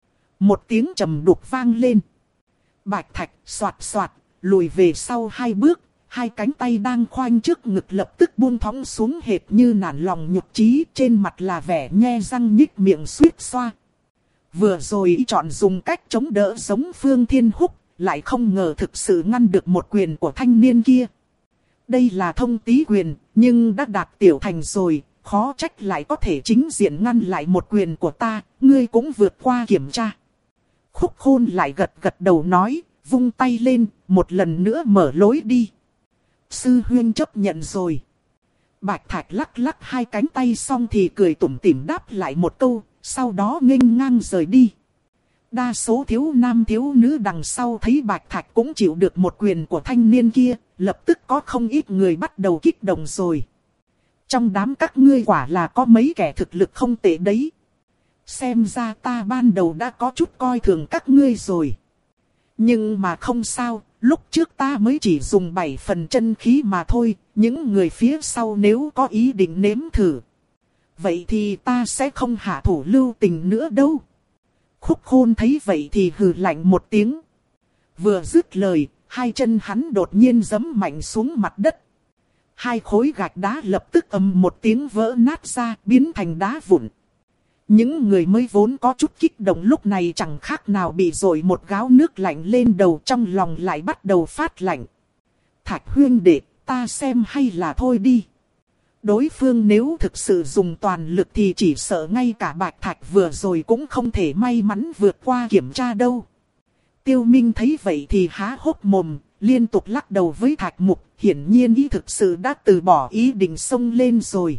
Một tiếng trầm đục vang lên. Bạch Thạch xoạt xoạt, lùi về sau hai bước, hai cánh tay đang khoanh trước ngực lập tức buông thõng xuống hệt như nản lòng nhục trí, trên mặt là vẻ nhe răng nhích miệng suýt xoa. Vừa rồi y chọn dùng cách chống đỡ giống Phương Thiên Húc, lại không ngờ thực sự ngăn được một quyền của thanh niên kia. Đây là thông tí quyền, nhưng đã đạt tiểu thành rồi, khó trách lại có thể chính diện ngăn lại một quyền của ta, ngươi cũng vượt qua kiểm tra. Khúc Khôn lại gật gật đầu nói, vung tay lên, một lần nữa mở lối đi. Sư huynh chấp nhận rồi. Bạch Thạch lắc lắc hai cánh tay xong thì cười tủm tỉm đáp lại một câu, sau đó nghênh ngang rời đi. Đa số thiếu nam thiếu nữ đằng sau thấy Bạch Thạch cũng chịu được một quyền của thanh niên kia, lập tức có không ít người bắt đầu kích động rồi. Trong đám các ngươi quả là có mấy kẻ thực lực không tệ đấy. Xem ra ta ban đầu đã có chút coi thường các ngươi rồi. Nhưng mà không sao, lúc trước ta mới chỉ dùng bảy phần chân khí mà thôi, những người phía sau nếu có ý định nếm thử, vậy thì ta sẽ không hạ thủ lưu tình nữa đâu. Khúc Khôn thấy vậy thì hừ lạnh một tiếng. Vừa dứt lời, hai chân hắn đột nhiên giẫm mạnh xuống mặt đất. Hai khối gạch đá lập tức ầm một tiếng vỡ nát ra, biến thành đá vụn. Những người mới vốn có chút kích động lúc này chẳng khác nào bị dội một gáo nước lạnh lên đầu, trong lòng lại bắt đầu phát lạnh. Thạch huyên đệ, ta xem hay là thôi đi. Đối phương nếu thực sự dùng toàn lực thì chỉ sợ ngay cả Bạch Thạch vừa rồi cũng không thể may mắn vượt qua kiểm tra đâu. Tiêu Minh thấy vậy thì há hốc mồm, liên tục lắc đầu với Thạch Mục, hiển nhiên ý thực sự đã từ bỏ ý định xông lên rồi.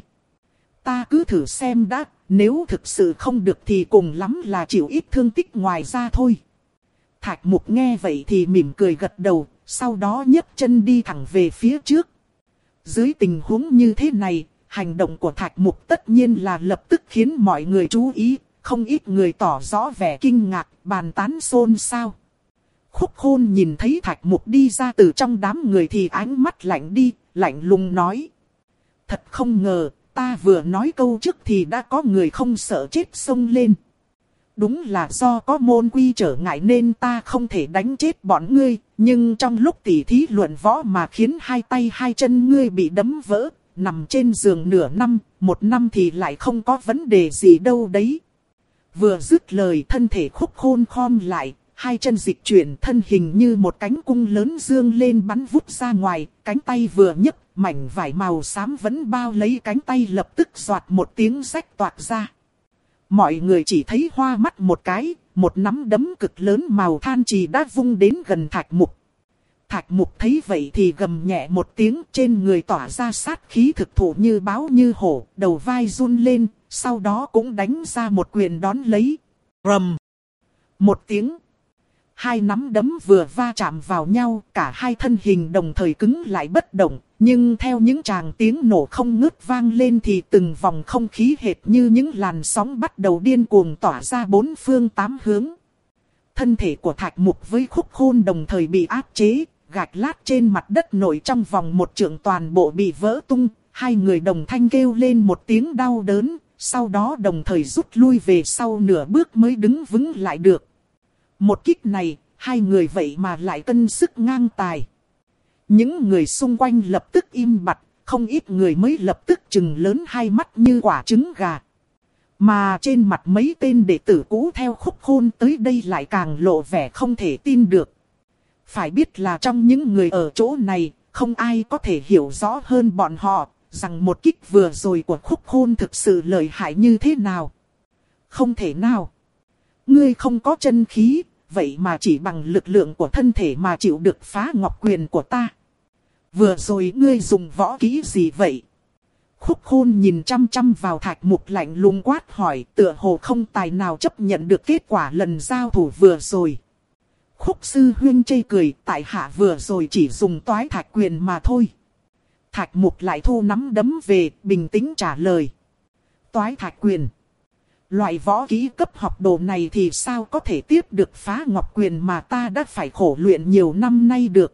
Ta cứ thử xem đã, nếu thực sự không được thì cùng lắm là chịu ít thương tích ngoài ra thôi. Thạch Mục nghe vậy thì mỉm cười gật đầu, sau đó nhấc chân đi thẳng về phía trước. Dưới tình huống như thế này, hành động của Thạch Mục tất nhiên là lập tức khiến mọi người chú ý, không ít người tỏ rõ vẻ kinh ngạc, bàn tán xôn xao. Khúc Khôn nhìn thấy Thạch Mục đi ra từ trong đám người thì ánh mắt lạnh đi, lạnh lùng nói. Thật không ngờ, ta vừa nói câu trước thì đã có người không sợ chết xông lên. đúng là do có môn quy trở ngại nên ta không thể đánh chết bọn ngươi, nhưng trong lúc tỉ thí luận võ mà khiến hai tay hai chân ngươi bị đấm vỡ, nằm trên giường nửa năm, một năm thì lại không có vấn đề gì đâu đấy. Vừa dứt lời thân thể Khúc Khôn khom lại, hai chân dịch chuyển thân hình như một cánh cung lớn dương lên bắn vút ra ngoài, cánh tay vừa nhấc, mảnh vải màu xám vẫn bao lấy cánh tay lập tức xoạt một tiếng rách toạc ra. Mọi người chỉ thấy hoa mắt một cái, một nắm đấm cực lớn màu than trì đã vung đến gần Thạch Mục. Thạch Mục thấy vậy thì gầm nhẹ một tiếng, trên người tỏa ra sát khí thực thụ như báo như hổ, đầu vai run lên, sau đó cũng đánh ra một quyền đón lấy. Rầm! Một tiếng. Hai nắm đấm vừa va chạm vào nhau, cả hai thân hình đồng thời cứng lại bất động, nhưng theo những tràng tiếng nổ không ngớt vang lên thì từng vòng không khí hệt như những làn sóng bắt đầu điên cuồng tỏa ra bốn phương tám hướng. Thân thể của Thạch Mục với Khúc Khôn đồng thời bị áp chế, gạch lát trên mặt đất nổi trong vòng một trượng toàn bộ bị vỡ tung, hai người đồng thanh kêu lên một tiếng đau đớn, sau đó đồng thời rút lui về sau nửa bước mới đứng vững lại được. Một kích này, hai người vậy mà lại cân sức ngang tài. Những người xung quanh lập tức im bặt, không ít người mới lập tức trừng lớn hai mắt như quả trứng gà. Mà trên mặt mấy tên đệ tử cũ theo Khúc Khôn tới đây lại càng lộ vẻ không thể tin được. Phải biết là trong những người ở chỗ này, không ai có thể hiểu rõ hơn bọn họ, rằng một kích vừa rồi của Khúc Khôn thực sự lợi hại như thế nào. Không thể nào. Ngươi không có chân khí, vậy mà chỉ bằng lực lượng của thân thể mà chịu được phá ngọc quyền của ta. Vừa rồi ngươi dùng võ kỹ gì vậy? Khúc Khôn nhìn chăm chăm vào Thạch Mục lạnh lùng quát hỏi, tựa hồ không tài nào chấp nhận được kết quả lần giao thủ vừa rồi. Khúc sư huynh chê cười, tại hạ vừa rồi chỉ dùng toái thạch quyền mà thôi. Thạch Mục lại thu nắm đấm về, bình tĩnh trả lời. Toái thạch quyền. Loại võ kỹ cấp học đồ này thì sao có thể tiếp được phá ngọc quyền mà ta đã phải khổ luyện nhiều năm nay được.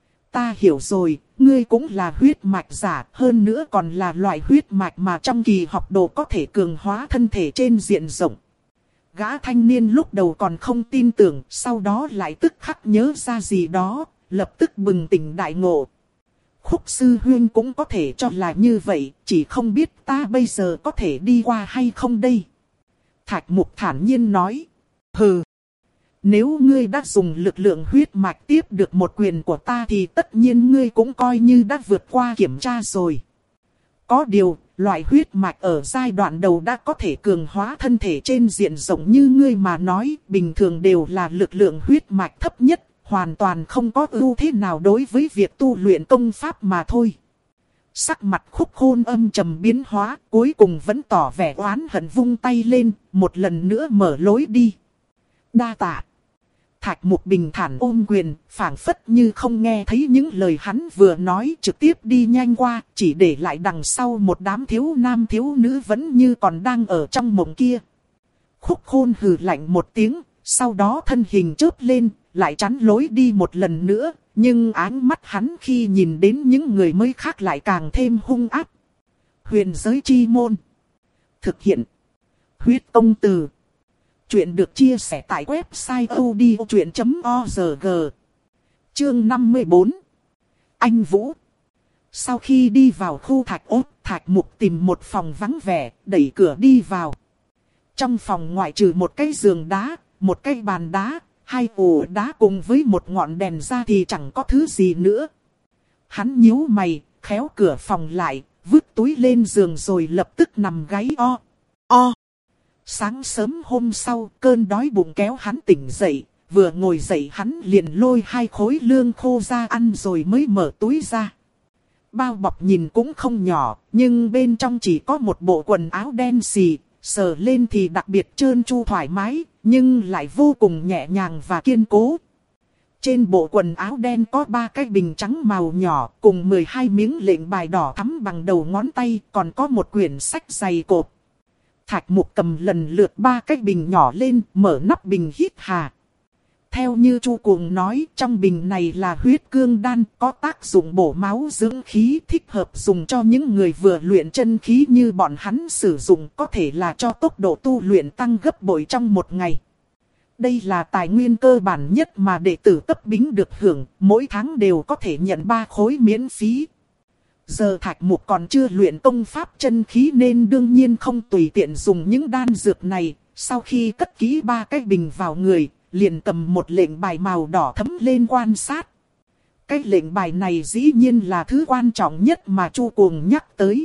Ta hiểu rồi, ngươi cũng là huyết mạch giả, hơn nữa còn là loại huyết mạch mà trong kỳ học đồ có thể cường hóa thân thể trên diện rộng. Gã thanh niên lúc đầu còn không tin tưởng, sau đó lại tức khắc nhớ ra gì đó, lập tức bừng tỉnh đại ngộ. Khúc sư huynh cũng có thể cho là như vậy, chỉ không biết ta bây giờ có thể đi qua hay không đây. Thạch Mục thản nhiên nói. Hừ. Nếu ngươi đã dùng lực lượng huyết mạch tiếp được một quyền của ta thì tất nhiên ngươi cũng coi như đã vượt qua kiểm tra rồi. Có điều, loại huyết mạch ở giai đoạn đầu đã có thể cường hóa thân thể trên diện rộng như ngươi mà nói, bình thường đều là lực lượng huyết mạch thấp nhất, hoàn toàn không có ưu thế nào đối với việc tu luyện công pháp mà thôi. Sắc mặt Khúc Khôn âm trầm biến hóa, cuối cùng vẫn tỏ vẻ oán hận vung tay lên, một lần nữa mở lối đi. Đa tạ. Thạch Mục bình thản ôm quyền, phảng phất như không nghe thấy những lời hắn vừa nói, trực tiếp đi nhanh qua, chỉ để lại đằng sau một đám thiếu nam thiếu nữ vẫn như còn đang ở trong mộng kia. Khúc Khôn hừ lạnh một tiếng, sau đó thân hình chớp lên, lại chắn lối đi một lần nữa, nhưng ánh mắt hắn khi nhìn đến những người mới khác lại càng thêm hung ác. Huyền giới chi môn. Thực hiện. Huyết công từ. Chuyện được chia sẻ tại website odchuyện chấm org. Chương năm mươi bốn. Anh Vũ. Sau khi đi vào khu thạch ốt, Thạch Mục tìm một phòng vắng vẻ, đẩy cửa đi vào. Trong phòng ngoại trừ một cái giường đá, một cái bàn đá, hai ổ đá cùng với một ngọn đèn ra thì chẳng có thứ gì nữa. Hắn nhíu mày, khéo cửa phòng lại, vứt túi lên giường rồi lập tức nằm gáy o. O. Sáng sớm hôm sau, cơn đói bụng kéo hắn tỉnh dậy, vừa ngồi dậy hắn liền lôi hai khối lương khô ra ăn rồi mới mở túi ra. Bao bọc nhìn cũng không nhỏ, nhưng bên trong chỉ có một bộ quần áo đen xì, sờ lên thì đặc biệt trơn tru thoải mái, nhưng lại vô cùng nhẹ nhàng và kiên cố. Trên bộ quần áo đen có ba cái bình trắng màu nhỏ, cùng mười hai miếng lệnh bài đỏ thắm bằng đầu ngón tay, còn có một quyển sách dày cộp. Thạch Mục cầm lần lượt ba cái bình nhỏ lên, mở nắp bình hít hà. Theo như Chu Cuồng nói, trong bình này là huyết cương đan, có tác dụng bổ máu dưỡng khí, thích hợp dùng cho những người vừa luyện chân khí như bọn hắn sử dụng, có thể là cho tốc độ tu luyện tăng gấp bội trong một ngày. Đây là tài nguyên cơ bản nhất mà đệ tử cấp bính được hưởng, mỗi tháng đều có thể nhận ba khối miễn phí. Giờ Thạch Mục còn chưa luyện công pháp chân khí nên đương nhiên không tùy tiện dùng những đan dược này. Sau khi cất kỹ ba cái bình vào người, liền cầm một lệnh bài màu đỏ thẫm lên quan sát. Cái lệnh bài này dĩ nhiên là thứ quan trọng nhất mà Chu Cuồng nhắc tới.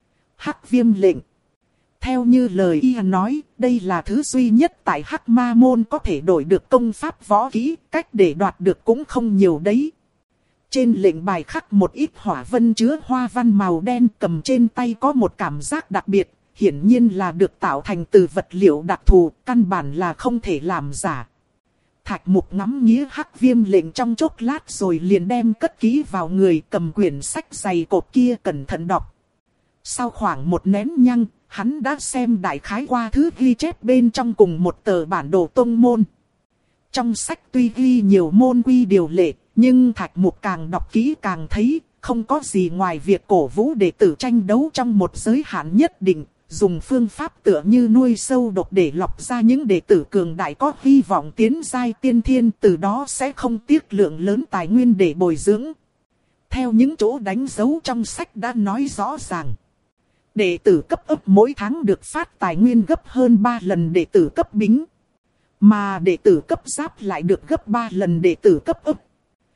Hắc viêm lệnh. Theo như lời y nói, đây là thứ duy nhất tại Hắc Ma Môn có thể đổi được công pháp võ kỹ, cách để đoạt được cũng không nhiều đấy. Trên lệnh bài khắc một ít hỏa vân chứa hoa văn màu đen, cầm trên tay có một cảm giác đặc biệt, hiển nhiên là được tạo thành từ vật liệu đặc thù, căn bản là không thể làm giả. Thạch Mục ngắm nghía hắc viêm lệnh trong chốc lát rồi liền đem cất kỹ vào người, cầm quyển sách dày cộp kia cẩn thận đọc. Sau khoảng một nén nhang, hắn đã xem đại khái qua thứ ghi chép bên trong cùng một tờ bản đồ tông môn. Trong sách tuy ghi nhiều môn quy điều lệ, nhưng Thạch Mục càng đọc kỹ càng thấy, không có gì ngoài việc cổ vũ đệ tử tranh đấu trong một giới hạn nhất định, dùng phương pháp tựa như nuôi sâu độc để lọc ra những đệ tử cường đại có hy vọng tiến giai tiên thiên, từ đó sẽ không tiếc lượng lớn tài nguyên để bồi dưỡng. Theo những chỗ đánh dấu trong sách đã nói rõ ràng, đệ tử cấp ấp mỗi tháng được phát tài nguyên gấp hơn ba lần đệ tử cấp bính, mà đệ tử cấp giáp lại được gấp ba lần đệ tử cấp ấp.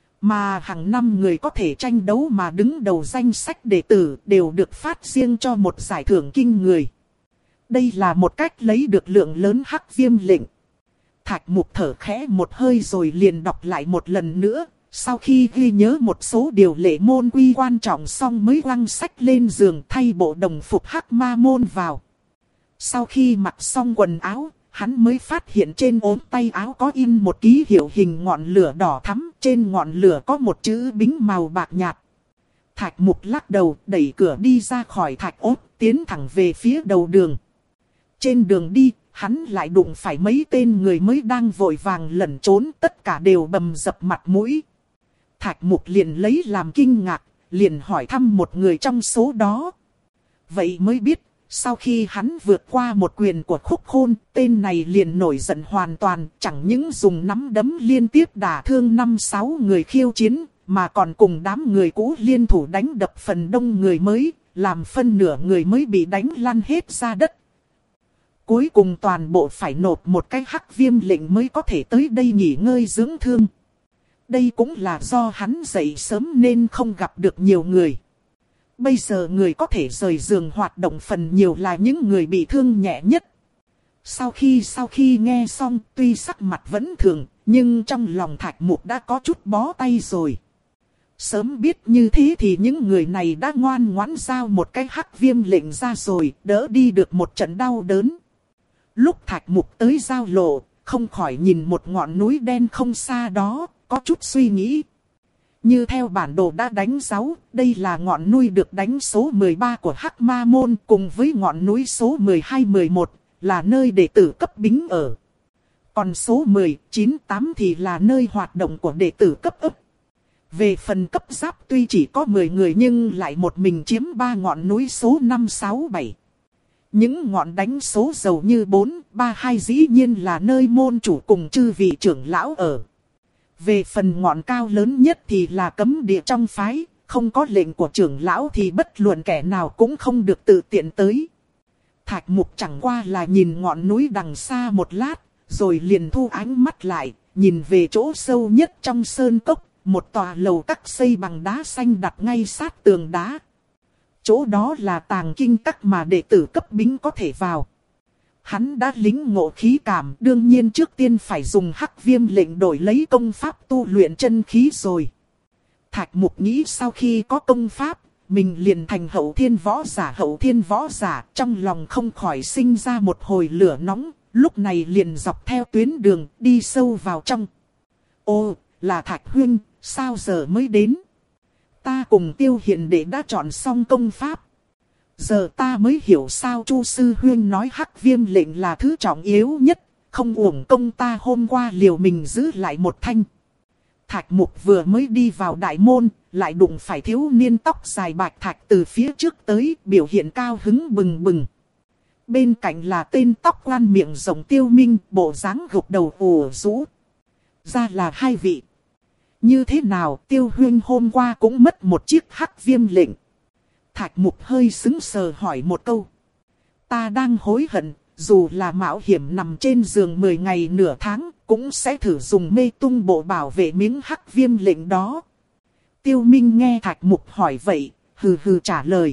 Mà hàng năm người có thể tranh đấu mà đứng đầu danh sách đệ tử đều được phát riêng cho một giải thưởng kinh người. Đây là một cách lấy được lượng lớn hắc viêm lệnh. Thạch Mục thở khẽ một hơi rồi liền đọc lại một lần nữa. Sau khi ghi nhớ một số điều lệ môn quy quan trọng xong mới quăng sách lên giường thay bộ đồng phục Hắc Ma Môn vào. Sau khi mặc xong quần áo, hắn mới phát hiện trên ốm tay áo có in một ký hiệu hình ngọn lửa đỏ thắm, trên ngọn lửa có một chữ bính màu bạc nhạt. Thạch Mục lắc đầu, đẩy cửa đi ra khỏi thạch ốp, tiến thẳng về phía đầu đường. Trên đường đi, hắn lại đụng phải mấy tên người mới đang vội vàng lẩn trốn, tất cả đều bầm dập mặt mũi. Thạch Mục liền lấy làm kinh ngạc, liền hỏi thăm một người trong số đó. Vậy mới biết, sau khi hắn vượt qua một quyền của Khúc Khôn, tên này liền nổi giận hoàn toàn, chẳng những dùng nắm đấm liên tiếp đả thương năm sáu người khiêu chiến, mà còn cùng đám người cũ liên thủ đánh đập phần đông người mới, làm phân nửa người mới bị đánh lăn hết ra đất. Cuối cùng toàn bộ phải nộp một cái hắc viêm lệnh mới có thể tới đây nghỉ ngơi dưỡng thương. Đây cũng là do hắn dậy sớm nên không gặp được nhiều người. Bây giờ người có thể rời giường hoạt động phần nhiều là những người bị thương nhẹ nhất. Sau khi sau khi nghe xong, tuy sắc mặt vẫn thường, nhưng trong lòng Thạch Mục đã có chút bó tay rồi. Sớm biết như thế thì những người này đã ngoan ngoãn giao một cái hắc viêm lệnh ra rồi, đỡ đi được một trận đau đớn. Lúc Thạch Mục tới giao lộ, không khỏi nhìn một ngọn núi đen không xa đó, có chút suy nghĩ. Như theo bản đồ đã đánh dấu, đây là ngọn núi được đánh số mười ba của Hắc Ma Môn, cùng với ngọn núi số mười hai mười một là nơi đệ tử cấp bính ở. Còn số mười chín tám thì là nơi hoạt động của đệ tử cấp ấp. Về phần cấp giáp tuy chỉ có mười người nhưng lại một mình chiếm ba ngọn núi số năm sáu bảy. Những ngọn đánh số dầu như bốn ba hai dĩ nhiên là nơi môn chủ cùng chư vị trưởng lão ở. Về phần ngọn cao lớn nhất thì là cấm địa trong phái, không có lệnh của trưởng lão thì bất luận kẻ nào cũng không được tự tiện tới. Thạch Mục chẳng qua là nhìn ngọn núi đằng xa một lát, rồi liền thu ánh mắt lại, nhìn về chỗ sâu nhất trong sơn cốc, một tòa lầu các xây bằng đá xanh đặt ngay sát tường đá. Chỗ đó là tàng kinh các mà đệ tử cấp bính có thể vào. Hắn đã lính ngộ khí cảm, đương nhiên trước tiên phải dùng hắc viêm lệnh đổi lấy công pháp tu luyện chân khí rồi. Thạch Mục nghĩ sau khi có công pháp, mình liền thành hậu thiên võ giả hậu thiên võ giả, trong lòng không khỏi sinh ra một hồi lửa nóng, lúc này liền dọc theo tuyến đường đi sâu vào trong. Ô, là Thạch Huynh, sao giờ mới đến? Ta cùng Tiêu Hiền Đệ đã chọn xong công pháp. Giờ ta mới hiểu sao Chu Sư Huynh nói hắc viêm lệnh là thứ trọng yếu nhất, không uổng công ta hôm qua liều mình giữ lại một thanh. Thạch Mục vừa mới đi vào đại môn, lại đụng phải thiếu niên tóc dài bạch thạch từ phía trước tới, biểu hiện cao hứng bừng bừng. Bên cạnh là tên tóc quan miệng rộng Tiêu Minh, bộ dáng gục đầu ủ rũ. Ra là hai vị. Như thế nào, Tiêu Huyên hôm qua cũng mất một chiếc hắc viêm lệnh. Thạch Mục hơi sững sờ hỏi một câu. Ta đang hối hận, dù là mạo hiểm nằm trên giường mười ngày nửa tháng, cũng sẽ thử dùng mê tung bộ bảo vệ miếng hắc viêm lệnh đó. Tiêu Minh nghe Thạch Mục hỏi vậy, hừ hừ trả lời.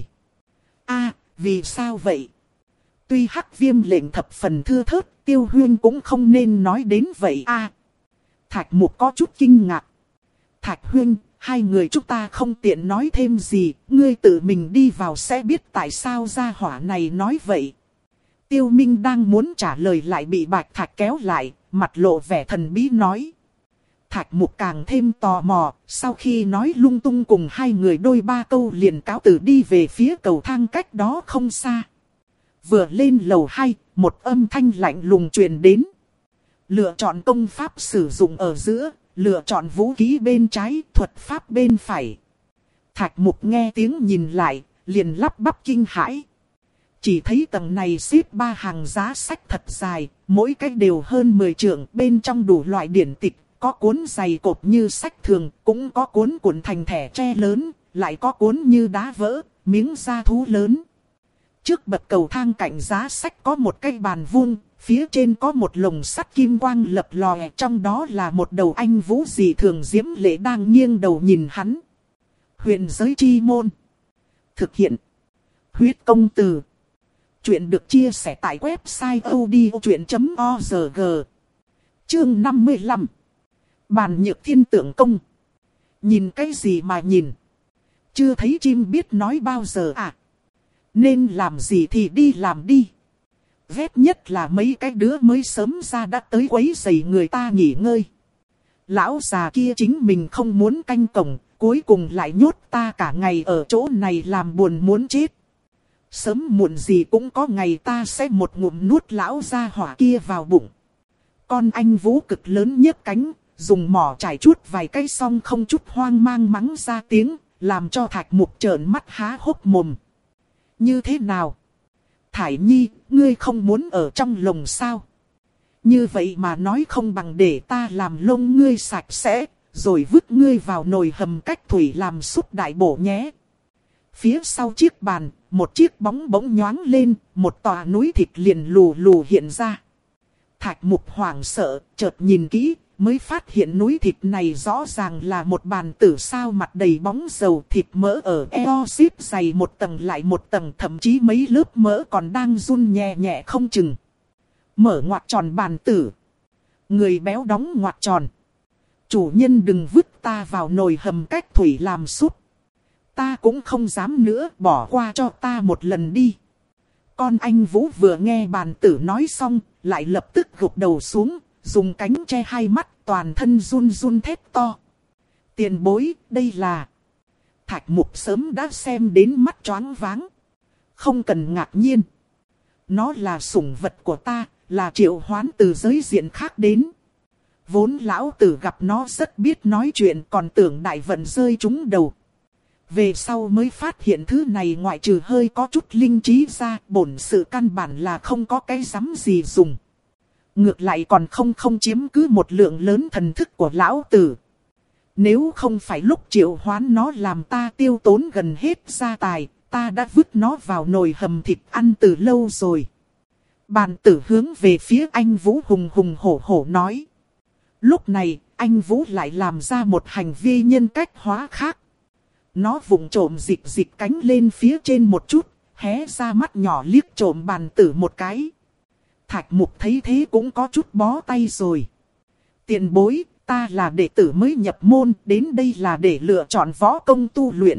A, vì sao vậy? Tuy hắc viêm lệnh thập phần thưa thớt, Tiêu Huyên cũng không nên nói đến vậy a. À, Thạch Mục có chút kinh ngạc. Thạch Huyên, hai người chúng ta không tiện nói thêm gì, ngươi tự mình đi vào sẽ biết tại sao gia hỏa này nói vậy. Tiêu Minh đang muốn trả lời lại bị Bạch Thạch kéo lại, mặt lộ vẻ thần bí nói. Thạch Mục càng thêm tò mò, sau khi nói lung tung cùng hai người đôi ba câu liền cáo từ đi về phía cầu thang cách đó không xa. Vừa lên lầu hai, một âm thanh lạnh lùng truyền đến. Lựa chọn công pháp sử dụng ở giữa, lựa chọn vũ khí bên trái, thuật pháp bên phải. Thạch Mục nghe tiếng nhìn lại, liền lắp bắp kinh hãi. Chỉ thấy tầng này xếp ba hàng giá sách thật dài, mỗi cái đều hơn mười trượng, bên trong đủ loại điển tịch, có cuốn dày cộp như sách thường, cũng có cuốn cuộn thành thẻ tre lớn, lại có cuốn như đá vỡ, miếng da thú lớn. Trước bậc cầu thang cạnh giá sách có một cây bàn vuông, phía trên có một lồng sắt kim quang lập lòe, trong đó là một đầu anh vũ dị thường diễm lệ đang nghiêng đầu nhìn hắn. Huyền giới chi môn. Thực hiện. Huyết công từ. Chuyện được chia sẻ tại website odchuyện chấm org. Chương năm mươi lăm. Bàn nhược thiên tượng công. Nhìn cái gì mà nhìn? Chưa thấy chim biết nói bao giờ à? Nên làm gì thì đi làm đi. Ghét nhất là mấy cái đứa mới sớm ra đã tới quấy rầy người ta nghỉ ngơi. Lão già kia chính mình không muốn canh cổng, cuối cùng lại nhốt ta cả ngày ở chỗ này làm buồn muốn chết. Sớm muộn gì cũng có ngày ta sẽ một ngụm nuốt lão gia hỏa kia vào bụng. Con anh vũ cực lớn nhấc cánh, dùng mỏ chải chuốt vài cái xong không chút hoang mang mắng ra tiếng, làm cho Thạch Mục trợn mắt há hốc mồm. Như thế nào? Thải Nhi, ngươi không muốn ở trong lồng sao? Như vậy mà nói không bằng để ta làm lông ngươi sạch sẽ, rồi vứt ngươi vào nồi hầm cách thủy làm súp đại bổ nhé. Phía sau chiếc bàn, một chiếc bóng bỗng nhoáng lên, một tòa núi thịt liền lù lù hiện ra. Thạch Mục hoảng sợ, chợt nhìn kỹ, mới phát hiện núi thịt này rõ ràng là một bàn tử sao mặt đầy bóng dầu, thịt mỡ ở eo xếp dày một tầng lại một tầng, thậm chí mấy lớp mỡ còn đang run nhẹ nhẹ không chừng. Mở ngoặc tròn bàn tử. Người béo đóng ngoặc tròn. Chủ nhân đừng vứt ta vào nồi hầm cách thủy làm súp. Ta cũng không dám nữa, bỏ qua cho ta một lần đi. Con anh Vũ vừa nghe bàn tử nói xong, lại lập tức gục đầu xuống, dùng cánh che hai mắt, toàn thân run run thét to. Tiền bối, đây là... Thạch Mục sớm đã xem đến mắt choáng váng. Không cần ngạc nhiên. Nó là sủng vật của ta, là triệu hoán từ giới diện khác đến. Vốn lão tử gặp nó rất biết nói chuyện, còn tưởng đại vận rơi trúng đầu. Về sau mới phát hiện thứ này ngoại trừ hơi có chút linh trí ra, bổn sự căn bản là không có cái rắm gì dùng. Ngược lại còn không không chiếm cứ một lượng lớn thần thức của lão tử. Nếu không phải lúc triệu hoán nó làm ta tiêu tốn gần hết gia tài, ta đã vứt nó vào nồi hầm thịt ăn từ lâu rồi. Bàn tử hướng về phía anh Vũ hùng hùng hổ hổ nói. Lúc này, anh Vũ lại làm ra một hành vi nhân cách hóa khác. Nó vụng trộm dịch dịch cánh lên phía trên một chút, hé ra mắt nhỏ liếc trộm bàn tử một cái. Thạch Mục thấy thế cũng có chút bó tay rồi. Tiền bối, ta là đệ tử mới nhập môn, đến đây là để lựa chọn võ công tu luyện.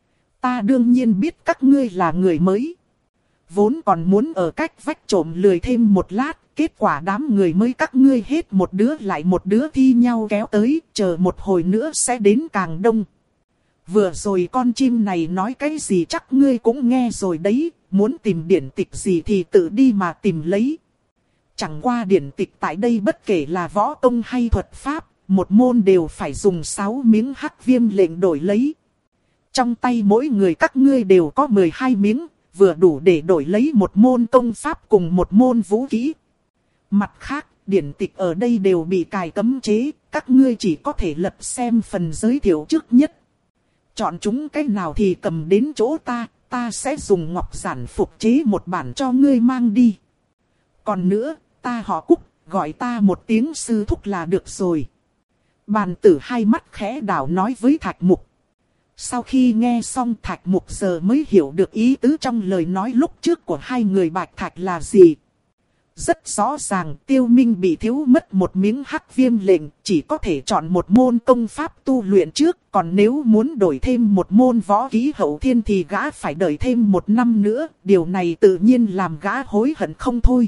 Ta đương nhiên biết các ngươi là người mới. Vốn còn muốn ở cách vách trộm lười thêm một lát, kết quả đám người mới các ngươi hết một đứa lại một đứa thi nhau kéo tới, chờ một hồi nữa sẽ đến càng đông. Vừa rồi con chim này nói cái gì chắc ngươi cũng nghe rồi đấy, muốn tìm điển tịch gì thì tự đi mà tìm lấy. Chẳng qua điển tịch tại đây bất kể là võ công hay thuật pháp, một môn đều phải dùng sáu miếng hắc viêm lệnh đổi lấy. Trong tay mỗi người các ngươi đều có mười hai miếng, vừa đủ để đổi lấy một môn công pháp cùng một môn vũ kỹ. Mặt khác, điển tịch ở đây đều bị cài cấm chế, các ngươi chỉ có thể lật xem phần giới thiệu trước nhất. Chọn chúng cái nào thì cầm đến chỗ ta, ta sẽ dùng ngọc giản phục chế một bản cho ngươi mang đi. Còn nữa, ta họ Cúc, gọi ta một tiếng sư thúc là được rồi. Bàn tử hai mắt khẽ đảo nói với Thạch Mục. Sau khi nghe xong Thạch Mục giờ mới hiểu được ý tứ trong lời nói lúc trước của hai người Bạch Thạch là gì. Rất rõ ràng Tiêu Minh bị thiếu mất một miếng hắc viêm lệnh, chỉ có thể chọn một môn công pháp tu luyện trước. Còn nếu muốn đổi thêm một môn võ kỹ hậu thiên thì gã phải đợi thêm một năm nữa. Điều này tự nhiên làm gã hối hận không thôi.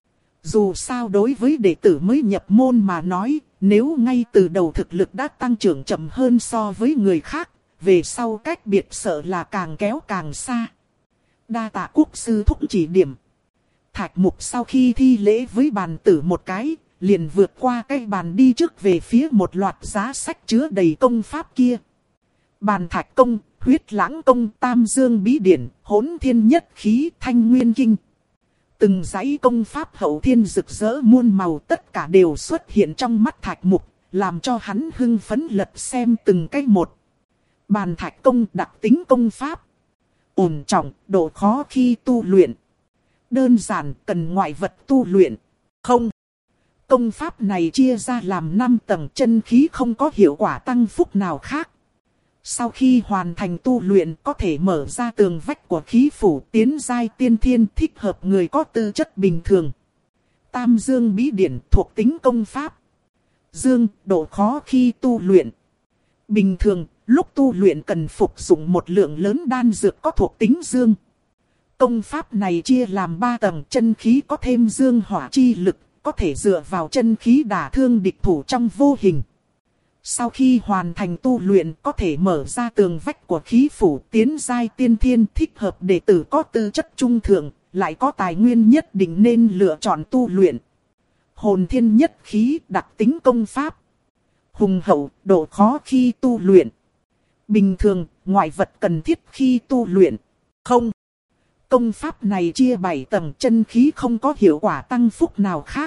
Dù sao đối với đệ tử mới nhập môn mà nói, nếu ngay từ đầu thực lực đã tăng trưởng chậm hơn so với người khác, về sau cách biệt sợ là càng kéo càng xa. Đa tạ Quốc sư thúc chỉ điểm. Thạch Mục sau khi thi lễ với bàn tử một cái, liền vượt qua cái bàn đi trước về phía một loạt giá sách chứa đầy công pháp kia. Bàn Thạch Công, Huyết Lãng Công, Tam Dương Bí Điển, Hỗn Thiên Nhất Khí, Thanh Nguyên Kinh. Từng dãy công pháp hậu thiên rực rỡ muôn màu tất cả đều xuất hiện trong mắt Thạch Mục, làm cho hắn hưng phấn lật xem từng cái một. Bàn Thạch Công đặc tính công pháp. Ổn trọng, độ khó khi tu luyện. Đơn giản, cần ngoại vật tu luyện. Không. Công pháp này chia ra làm năm tầng, chân khí không có hiệu quả tăng phúc nào khác. Sau khi hoàn thành tu luyện có thể mở ra tường vách của khí phủ, tiến giai tiên thiên, thích hợp người có tư chất bình thường. Tam Dương Bí Điển thuộc tính công pháp. Dương, độ khó khi tu luyện. Bình thường, lúc tu luyện cần phục dụng một lượng lớn đan dược có thuộc tính dương. Công pháp này chia làm ba tầng, chân khí có thêm dương hỏa chi lực, có thể dựa vào chân khí đả thương địch thủ trong vô hình. Sau khi hoàn thành tu luyện có thể mở ra tường vách của khí phủ, tiến giai tiên thiên, thích hợp đệ tử có tư chất trung thượng, lại có tài nguyên nhất định nên lựa chọn tu luyện. Hồn Thiên Nhất Khí đặc tính công pháp. Hùng hậu, độ khó khi tu luyện. Bình thường, ngoại vật cần thiết khi tu luyện. Không. Công pháp này chia bảy tầng, chân khí không có hiệu quả tăng phúc nào khác.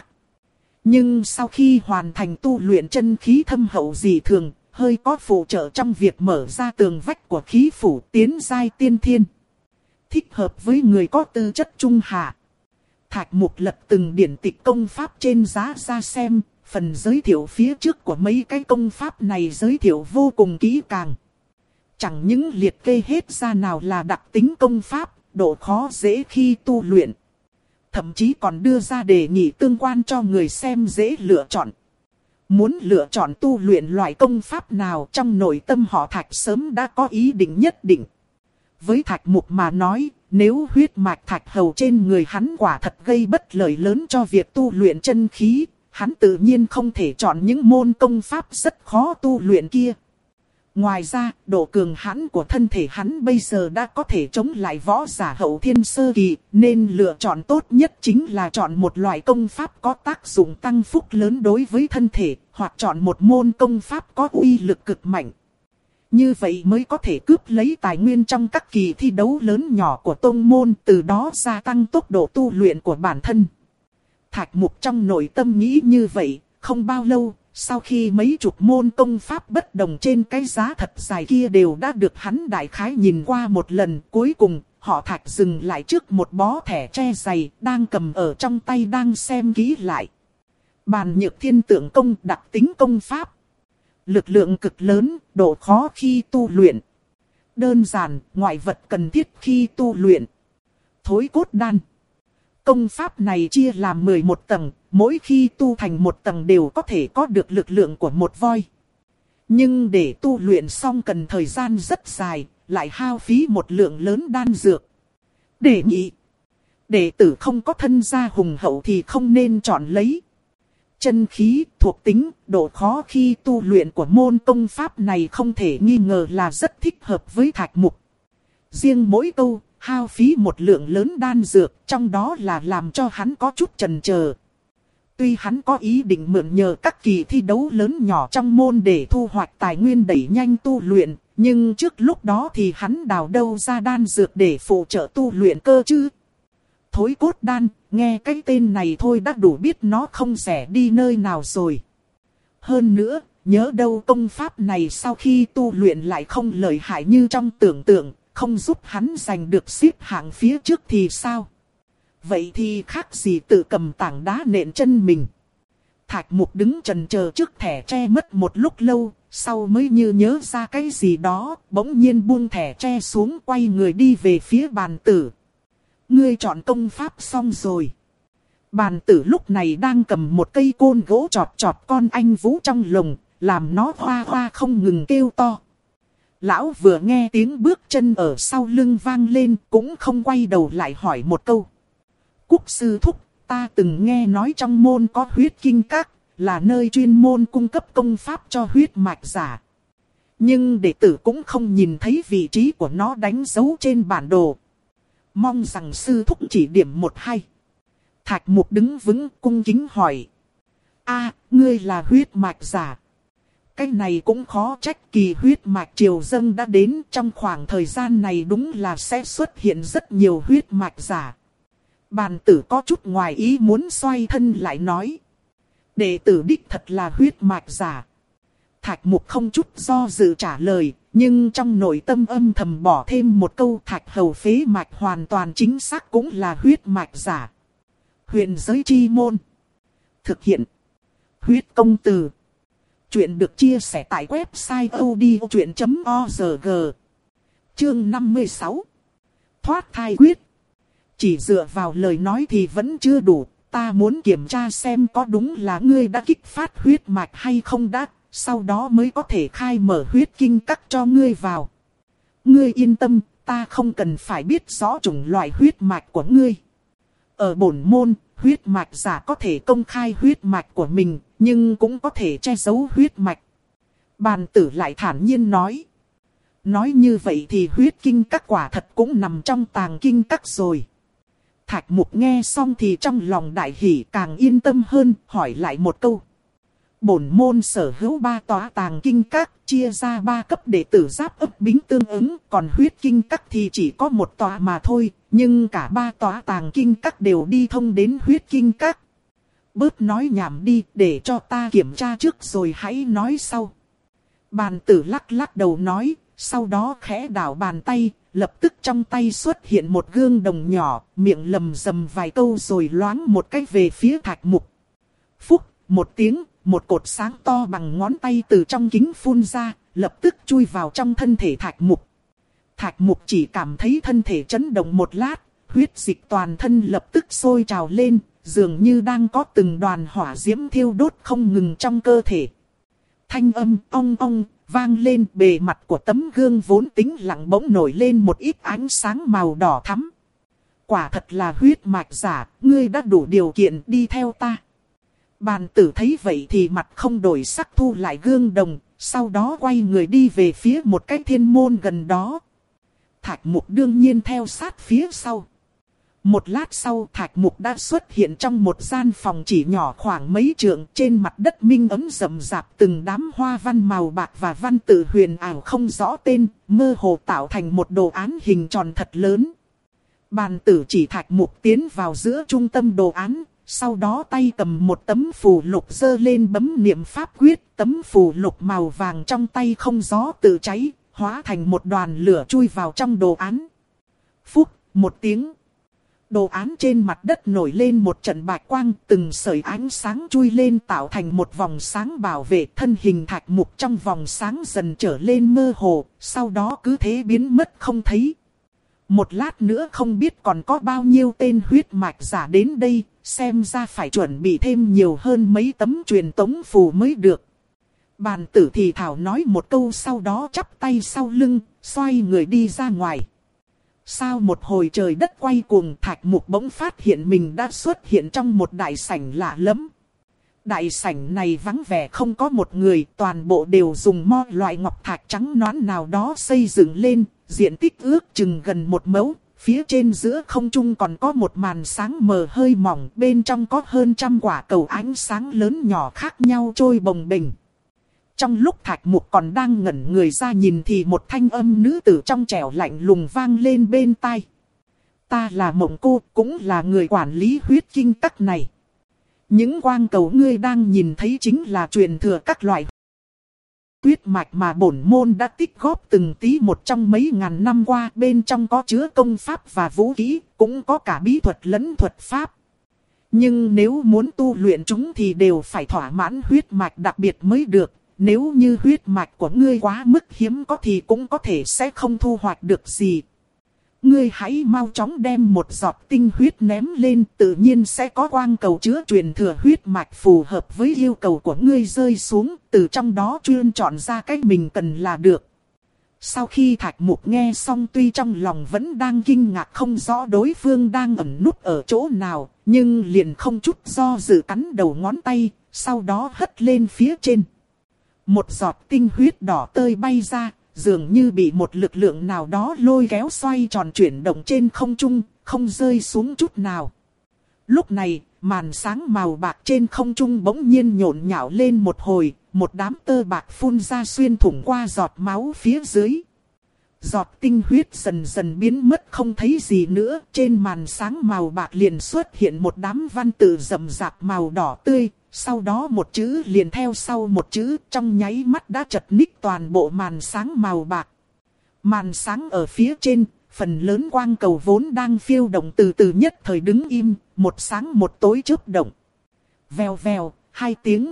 Nhưng sau khi hoàn thành tu luyện chân khí thâm hậu dị thường, hơi có phụ trợ trong việc mở ra tường vách của khí phủ, tiến giai tiên thiên. Thích hợp với người có tư chất trung hạ. Thạch Mục lật từng điển tịch công pháp trên giá ra xem, phần giới thiệu phía trước của mấy cái công pháp này giới thiệu vô cùng kỹ càng. Chẳng những liệt kê hết ra nào là đặc tính công pháp, độ khó dễ khi tu luyện. Thậm chí còn đưa ra đề nghị tương quan cho người xem dễ lựa chọn. Muốn lựa chọn tu luyện loại công pháp nào, trong nội tâm họ Thạch sớm đã có ý định nhất định. Với Thạch Mục mà nói, nếu huyết mạch thạch hầu trên người hắn quả thật gây bất lợi lớn cho việc tu luyện chân khí, hắn tự nhiên không thể chọn những môn công pháp rất khó tu luyện kia. Ngoài ra, độ cường hãn của thân thể hắn bây giờ đã có thể chống lại võ giả hậu thiên sơ kỳ, nên lựa chọn tốt nhất chính là chọn một loại công pháp có tác dụng tăng phúc lớn đối với thân thể, hoặc chọn một môn công pháp có uy lực cực mạnh. Như vậy mới có thể cướp lấy tài nguyên trong các kỳ thi đấu lớn nhỏ của tông môn, từ đó gia tăng tốc độ tu luyện của bản thân. Thạch Mục trong nội tâm nghĩ như vậy, không bao lâu, sau khi mấy chục môn công pháp bất đồng trên cái giá thật dài kia đều đã được hắn đại khái nhìn qua một lần, cuối cùng, họ Thạch dừng lại trước một bó thẻ tre dày, đang cầm ở trong tay đang xem kỹ lại. Bàn Nhược Thiên Tượng Công đặc tính công pháp. Lực lượng cực lớn, độ khó khi tu luyện. Đơn giản, ngoại vật cần thiết khi tu luyện. Thối cốt đan. Công pháp này chia làm mười một tầng, mỗi khi tu thành một tầng đều có thể có được lực lượng của một voi. Nhưng để tu luyện xong cần thời gian rất dài, lại hao phí một lượng lớn đan dược. Đề nghị. Đệ tử không có thân gia hùng hậu thì không nên chọn lấy. Chân khí, thuộc tính, độ khó khi tu luyện của môn công pháp này không thể nghi ngờ là rất thích hợp với Thạch Mục. Riêng mỗi câu, hao phí một lượng lớn đan dược, trong đó là làm cho hắn có chút chần chờ. Tuy hắn có ý định mượn nhờ các kỳ thi đấu lớn nhỏ trong môn để thu hoạch tài nguyên đẩy nhanh tu luyện, nhưng trước lúc đó thì hắn đào đâu ra đan dược để phụ trợ tu luyện cơ chứ. Thối cốt đan, nghe cái tên này thôi đã đủ biết nó không rẻ đi nơi nào rồi. Hơn nữa, nhớ đâu công pháp này sau khi tu luyện lại không lợi hại như trong tưởng tượng, không giúp hắn giành được xếp hạng phía trước thì sao? Vậy thì khác gì tự cầm tảng đá nện chân mình. Thạch Mục đứng chần chờ trước thẻ tre mất một lúc lâu, sau mới như nhớ ra cái gì đó, bỗng nhiên buông thẻ tre xuống quay người đi về phía bàn tử. Ngươi chọn công pháp xong rồi. Bàn tử lúc này đang cầm một cây côn gỗ chọt chọt con anh Vũ trong lồng, làm nó hoa hoa không ngừng kêu to. Lão vừa nghe tiếng bước chân ở sau lưng vang lên cũng không quay đầu lại hỏi một câu. Cúc sư thúc, ta từng nghe nói trong môn có huyết kinh các, là nơi chuyên môn cung cấp công pháp cho huyết mạch giả. Nhưng đệ tử cũng không nhìn thấy vị trí của nó đánh dấu trên bản đồ. Mong rằng sư thúc chỉ điểm một hai. Thạch Mục đứng vững cung kính hỏi. A, ngươi là huyết mạch giả. Cái này cũng khó trách, kỳ huyết mạch triều dâng đã đến, trong khoảng thời gian này đúng là sẽ xuất hiện rất nhiều huyết mạch giả. Bàn tử có chút ngoài ý muốn xoay thân lại nói. Đệ tử đích thật là huyết mạch giả. Thạch Mục không chút do dự trả lời, nhưng trong nội tâm âm thầm bỏ thêm một câu thạch hầu phế mạch hoàn toàn chính xác cũng là huyết mạch giả. Huyền giới chi môn. Thực hiện. Huyết công từ. Chuyện được chia sẻ tại website odchuyện chấm org. Chương năm mươi sáu. Thoát thai quyết. Chỉ dựa vào lời nói thì vẫn chưa đủ. Ta muốn kiểm tra xem có đúng là ngươi đã kích phát huyết mạch hay không đã. Sau đó mới có thể khai mở huyết kinh các cho ngươi vào. Ngươi yên tâm, ta không cần phải biết rõ chủng loại huyết mạch của ngươi. Ở bổn môn, huyết mạch giả có thể công khai huyết mạch của mình, nhưng cũng có thể che giấu huyết mạch. Bàn tử lại thản nhiên nói. Nói như vậy thì huyết kinh các quả thật cũng nằm trong tàng kinh các rồi. Thạch Mục nghe xong thì trong lòng đại hỉ, càng yên tâm hơn, hỏi lại một câu. Bổn môn sở hữu ba tòa tàng kinh các, chia ra ba cấp đệ tử giáp ấp bính tương ứng, còn huyết kinh các thì chỉ có một tòa mà thôi, nhưng cả ba tòa tàng kinh các đều đi thông đến huyết kinh các. Bớt nói nhảm đi, để cho ta kiểm tra trước rồi hãy nói sau. Bàn tử lắc lắc đầu nói, sau đó khẽ đảo bàn tay, lập tức trong tay xuất hiện một gương đồng nhỏ, miệng lầm rầm vài câu rồi loáng một cái về phía Thạch Mục. Phúc, một tiếng. Một cột sáng to bằng ngón tay từ trong kính phun ra, lập tức chui vào trong thân thể Thạch Mục. Thạch Mục chỉ cảm thấy thân thể chấn động một lát, huyết dịch toàn thân lập tức sôi trào lên, dường như đang có từng đoàn hỏa diễm thiêu đốt không ngừng trong cơ thể. Thanh âm ong ong vang lên, bề mặt của tấm gương vốn tĩnh lặng bỗng nổi lên một ít ánh sáng màu đỏ thắm. Quả thật là huyết mạch giả, ngươi đã đủ điều kiện đi theo ta. Bàn tử thấy vậy thì mặt không đổi sắc thu lại gương đồng, sau đó quay người đi về phía một cái thiên môn gần đó. Thạch Mục đương nhiên theo sát phía sau. Một lát sau Thạch Mục đã xuất hiện trong một gian phòng chỉ nhỏ khoảng mấy trượng, trên mặt đất minh ấm rậm rạp từng đám hoa văn màu bạc và văn tự huyền ảo không rõ tên, mơ hồ tạo thành một đồ án hình tròn thật lớn. Bàn tử chỉ Thạch Mục tiến vào giữa trung tâm đồ án. Sau đó tay cầm một tấm phù lục giơ lên bấm niệm pháp quyết, tấm phù lục màu vàng trong tay không gió tự cháy, hóa thành một đoàn lửa chui vào trong đồ án. Phúc, một tiếng. Đồ án trên mặt đất nổi lên một trận bạch quang, từng sợi ánh sáng chui lên tạo thành một vòng sáng bảo vệ thân hình Thạch Mục trong vòng sáng dần trở lên mơ hồ, sau đó cứ thế biến mất không thấy. Một lát nữa không biết còn có bao nhiêu tên huyết mạch giả đến đây, xem ra phải chuẩn bị thêm nhiều hơn mấy tấm truyền tống phù mới được. Bàn tử thì thảo nói một câu sau đó chắp tay sau lưng, xoay người đi ra ngoài. Sau một hồi trời đất quay cuồng, Thạch Mục bỗng phát hiện mình đã xuất hiện trong một đại sảnh lạ lắm. Đại sảnh này vắng vẻ không có một người, toàn bộ đều dùng mo loại ngọc thạch trắng nõn nào đó xây dựng lên, diện tích ước chừng gần một mẫu, Phía trên giữa không trung còn có một màn sáng mờ hơi mỏng, bên trong có hơn trăm quả cầu ánh sáng lớn nhỏ khác nhau trôi bồng bềnh. Trong lúc Thạch Mục còn đang ngẩn người ra nhìn thì một thanh âm nữ tử trong trẻo lạnh lùng vang lên bên tai. Ta là Mộng Cô, cũng là người quản lý huyết kinh các này. Những quang cầu ngươi đang nhìn thấy chính là truyền thừa các loại huyết mạch mà bổn môn đã tích góp từng tí một trong mấy ngàn năm qua. Bên trong có chứa công pháp và vũ khí, cũng có cả bí thuật lẫn thuật pháp. Nhưng nếu muốn tu luyện chúng thì đều phải thỏa mãn huyết mạch đặc biệt mới được. Nếu như huyết mạch của ngươi quá mức hiếm có thì cũng có thể sẽ không thu hoạch được gì. Ngươi hãy mau chóng đem một giọt tinh huyết ném lên, tự nhiên sẽ có quang cầu chứa truyền thừa huyết mạch phù hợp với yêu cầu của ngươi rơi xuống, từ trong đó chuyên chọn ra cách mình cần là được. Sau khi Thạch Mục nghe xong tuy trong lòng vẫn đang kinh ngạc không rõ đối phương đang ẩn núp ở chỗ nào, nhưng liền không chút do dự cắn đầu ngón tay, sau đó hất lên phía trên. Một giọt tinh huyết đỏ tươi bay ra, dường như bị một lực lượng nào đó lôi kéo xoay tròn chuyển động trên không trung, không rơi xuống chút nào. Lúc này, màn sáng màu bạc trên không trung bỗng nhiên nhộn nhạo lên một hồi, một đám tơ bạc phun ra xuyên thủng qua giọt máu phía dưới. Giọt tinh huyết dần dần biến mất không thấy gì nữa, trên màn sáng màu bạc liền xuất hiện một đám văn tự rậm rạp màu đỏ tươi. Sau đó một chữ liền theo sau một chữ, trong nháy mắt đã chật ních toàn bộ màn sáng màu bạc. Màn sáng ở phía trên, phần lớn quang cầu vốn đang phiêu động từ từ nhất thời đứng im, một sáng một tối chớp động. Vèo vèo, hai tiếng.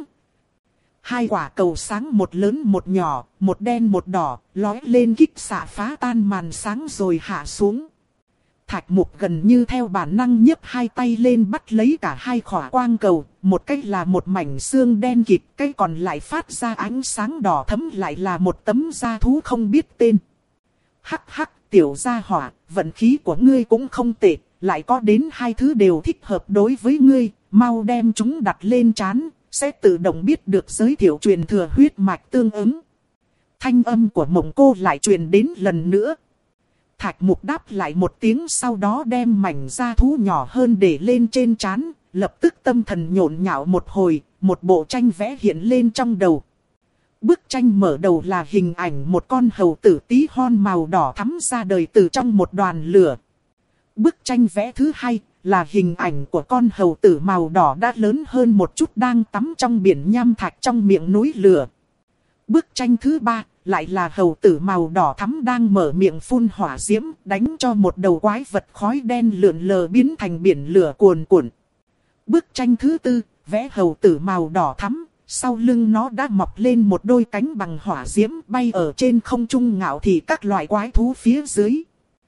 Hai quả cầu sáng một lớn một nhỏ, một đen một đỏ, lói lên kích xạ phá tan màn sáng rồi hạ xuống. Thạch Mục gần như theo bản năng nhấc hai tay lên bắt lấy cả hai khỏa quang cầu, một cái là một mảnh xương đen kịt, cái còn lại phát ra ánh sáng đỏ thẫm lại là một tấm da thú không biết tên. Hắc hắc, tiểu gia hỏa, vận khí của ngươi cũng không tệ, lại có đến hai thứ đều thích hợp đối với ngươi, mau đem chúng đặt lên trán, sẽ tự động biết được giới thiệu truyền thừa huyết mạch tương ứng. Thanh âm của Mộng Cô lại truyền đến lần nữa. Thạch Mục đáp lại một tiếng, sau đó đem mảnh da thú nhỏ hơn để lên trên trán, lập tức tâm thần nhộn nhạo một hồi, một bộ tranh vẽ hiện lên trong đầu. Bức tranh mở đầu là hình ảnh một con hầu tử tí hon màu đỏ thắm ra đời từ trong một đoàn lửa. Bức tranh vẽ thứ hai là hình ảnh của con hầu tử màu đỏ đã lớn hơn một chút đang tắm trong biển nham thạch trong miệng núi lửa. Bức tranh thứ ba lại là hầu tử màu đỏ thắm đang mở miệng phun hỏa diễm, đánh cho một đầu quái vật khói đen lượn lờ biến thành biển lửa cuồn cuộn. Bức tranh thứ tư, vẽ hầu tử màu đỏ thắm, sau lưng nó đã mọc lên một đôi cánh bằng hỏa diễm bay ở trên không trung ngạo thị các loại quái thú phía dưới.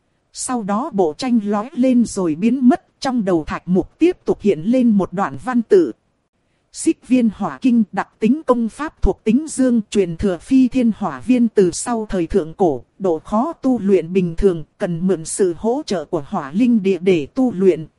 Sau đó bộ tranh lói lên rồi biến mất, trong đầu Thạch Mục tiếp tục hiện lên một đoạn văn tự. Xích viên hỏa kinh, đặc tính công pháp thuộc tính dương, truyền thừa phi thiên hỏa viên từ sau thời thượng cổ, độ khó tu luyện bình thường, cần mượn sự hỗ trợ của hỏa linh địa để tu luyện.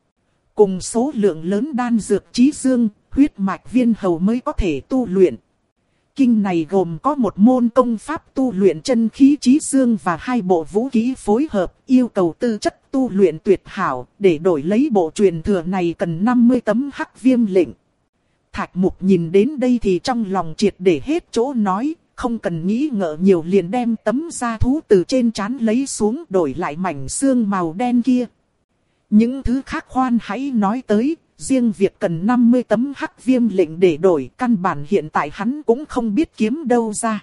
Cùng số lượng lớn đan dược chí dương, huyết mạch viên hầu mới có thể tu luyện. Kinh này gồm có một môn công pháp tu luyện chân khí chí dương và hai bộ vũ khí phối hợp, yêu cầu tư chất tu luyện tuyệt hảo, để đổi lấy bộ truyền thừa này cần năm mươi tấm hắc viêm lệnh. Thạch Mục nhìn đến đây thì trong lòng triệt để hết chỗ nói, không cần nghĩ ngợi nhiều liền đem tấm da thú từ trên trán lấy xuống đổi lại mảnh xương màu đen kia. Những thứ khác khoan hãy nói tới, riêng việc cần năm mươi tấm hắc viêm lệnh để đổi căn bản hiện tại hắn cũng không biết kiếm đâu ra.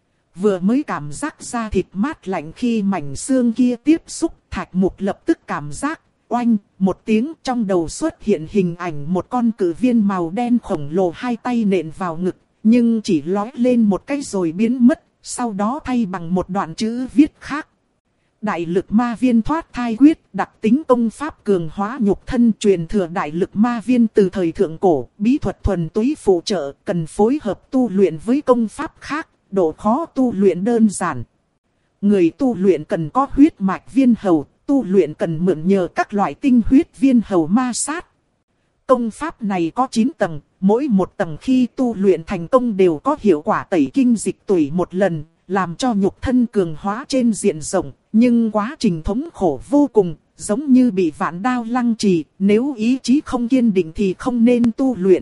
Vừa mới cảm giác da thịt mát lạnh khi mảnh xương kia tiếp xúc, Thạch Mục lập tức cảm giác oanh, một tiếng trong đầu xuất hiện hình ảnh một con cự viên màu đen khổng lồ hai tay nện vào ngực, nhưng chỉ lói lên một cái rồi biến mất, sau đó thay bằng một đoạn chữ viết khác. Đại lực ma viên thoát thai quyết, đặc tính công pháp cường hóa nhục thân, truyền thừa đại lực ma viên từ thời thượng cổ, bí thuật thuần túy phụ trợ, cần phối hợp tu luyện với công pháp khác, độ khó tu luyện đơn giản. Người tu luyện cần có huyết mạch viên hầu, tu luyện cần mượn nhờ các loại tinh huyết viên hầu ma sát. Công pháp này có chín tầng, mỗi một tầng khi tu luyện thành công đều có hiệu quả tẩy kinh dịch tủy một lần, làm cho nhục thân cường hóa trên diện rộng, nhưng quá trình thống khổ vô cùng, giống như bị vạn đao lăng trì, nếu ý chí không kiên định thì không nên tu luyện.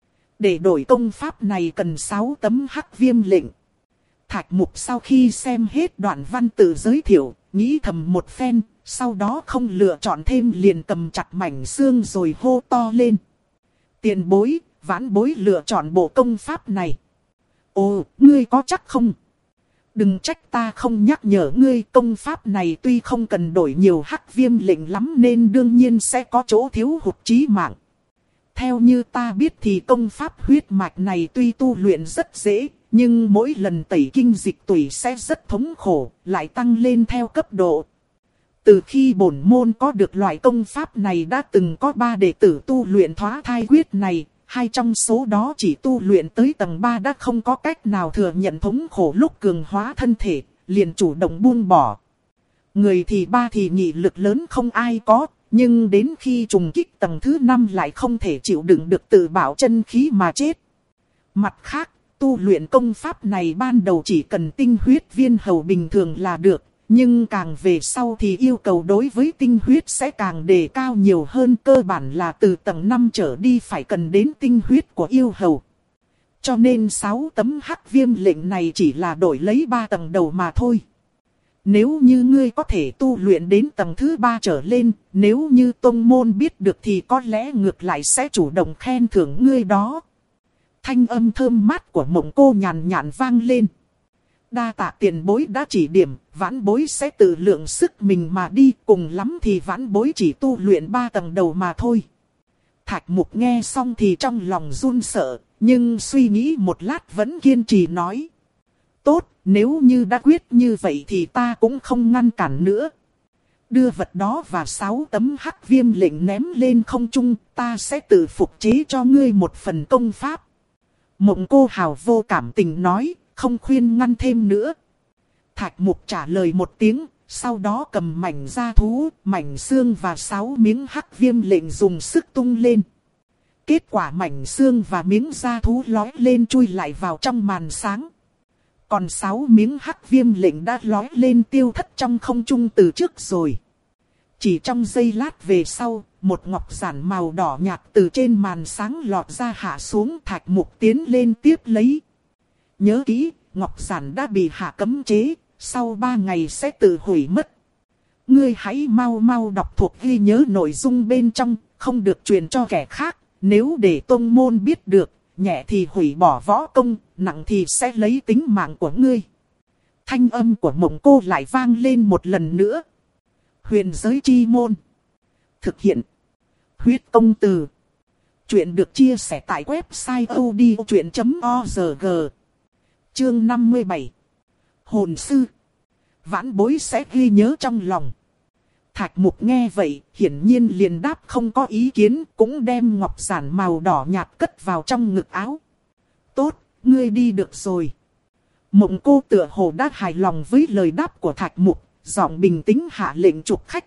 Để đổi công pháp này cần sáu tấm hắc viêm lệnh. Thạch Mục sau khi xem hết đoạn văn tự giới thiệu, nghĩ thầm một phen, sau đó không lựa chọn thêm liền cầm chặt mảnh xương rồi hô to lên. Tiền bối, vãn bối lựa chọn bộ công pháp này. Ồ, ngươi có chắc không? Đừng trách ta không nhắc nhở ngươi, công pháp này tuy không cần đổi nhiều hắc viêm lệnh lắm nên đương nhiên sẽ có chỗ thiếu hụt chí mạng. Theo như ta biết thì công pháp huyết mạch này tuy tu luyện rất dễ, nhưng mỗi lần tẩy kinh dịch tủy sẽ rất thống khổ, lại tăng lên theo cấp độ. Từ khi bổn môn có được loại công pháp này đã từng có ba đệ tử tu luyện thoá thai quyết này, hai trong số đó chỉ tu luyện tới tầng ba đã không có cách nào thừa nhận thống khổ lúc cường hóa thân thể, liền chủ động buông bỏ. Người thì ba thì nghị lực lớn không ai có, nhưng đến khi trùng kích tầng thứ năm lại không thể chịu đựng được tự bảo chân khí mà chết. Mặt khác, tu luyện công pháp này ban đầu chỉ cần tinh huyết viên hầu bình thường là được, nhưng càng về sau thì yêu cầu đối với tinh huyết sẽ càng đề cao nhiều hơn, cơ bản là từ tầng năm trở đi phải cần đến tinh huyết của yêu hầu. Cho nên sáu tấm hắc viêm lệnh này chỉ là đổi lấy ba tầng đầu mà thôi. Nếu như ngươi có thể tu luyện đến tầng thứ ba trở lên, nếu như tông môn biết được thì có lẽ ngược lại sẽ chủ động khen thưởng ngươi đó. Thanh âm thơm mát của Mộng Cô nhàn nhạt vang lên. Đa tạ tiền bối đã chỉ điểm, vãn bối sẽ tự lượng sức mình mà đi, cùng lắm thì vãn bối chỉ tu luyện ba tầng đầu mà thôi. Thạch Mục nghe xong thì trong lòng run sợ, nhưng suy nghĩ một lát vẫn kiên trì nói. Tốt, nếu như đã quyết như vậy thì ta cũng không ngăn cản nữa. Đưa vật đó và sáu tấm hắc viêm lệnh ném lên không trung, ta sẽ tự phục chế cho ngươi một phần công pháp. Mộng Cô hào vô cảm tình nói, không khuyên ngăn thêm nữa. Thạch Mục trả lời một tiếng, sau đó cầm mảnh da thú, mảnh xương và sáu miếng hắc viêm lệnh dùng sức tung lên. Kết quả mảnh xương và miếng da thú lói lên chui lại vào trong màn sáng. Còn sáu miếng hắc viêm lệnh đã lói lên tiêu thất trong không trung từ trước rồi. Chỉ trong giây lát về sau, một ngọc giản màu đỏ nhạt từ trên màn sáng lọt ra hạ xuống. Thạch Mục tiến lên tiếp lấy. Nhớ kỹ, ngọc giản đã bị hạ cấm chế, sau ba ngày sẽ tự hủy mất. Ngươi hãy mau mau đọc thuộc ghi nhớ nội dung bên trong, không được truyền cho kẻ khác. Nếu để tông môn biết được, nhẹ thì hủy bỏ võ công, nặng thì sẽ lấy tính mạng của ngươi. Thanh âm của Mộng Cô lại vang lên một lần nữa. Huyền giới chi môn. Thực hiện. Huyết công từ. Chuyện được chia sẻ tại website o d o chuyện chấm org. Chương năm mươi bảy. Hồn sư. Vãn bối sẽ ghi nhớ trong lòng. Thạch Mục nghe vậy, hiển nhiên liền đáp không có ý kiến, cũng đem ngọc giản màu đỏ nhạt cất vào trong ngực áo. Tốt, ngươi đi được rồi. Mộng Cô tựa hồ đã hài lòng với lời đáp của Thạch Mục, giọng bình tĩnh hạ lệnh trục khách.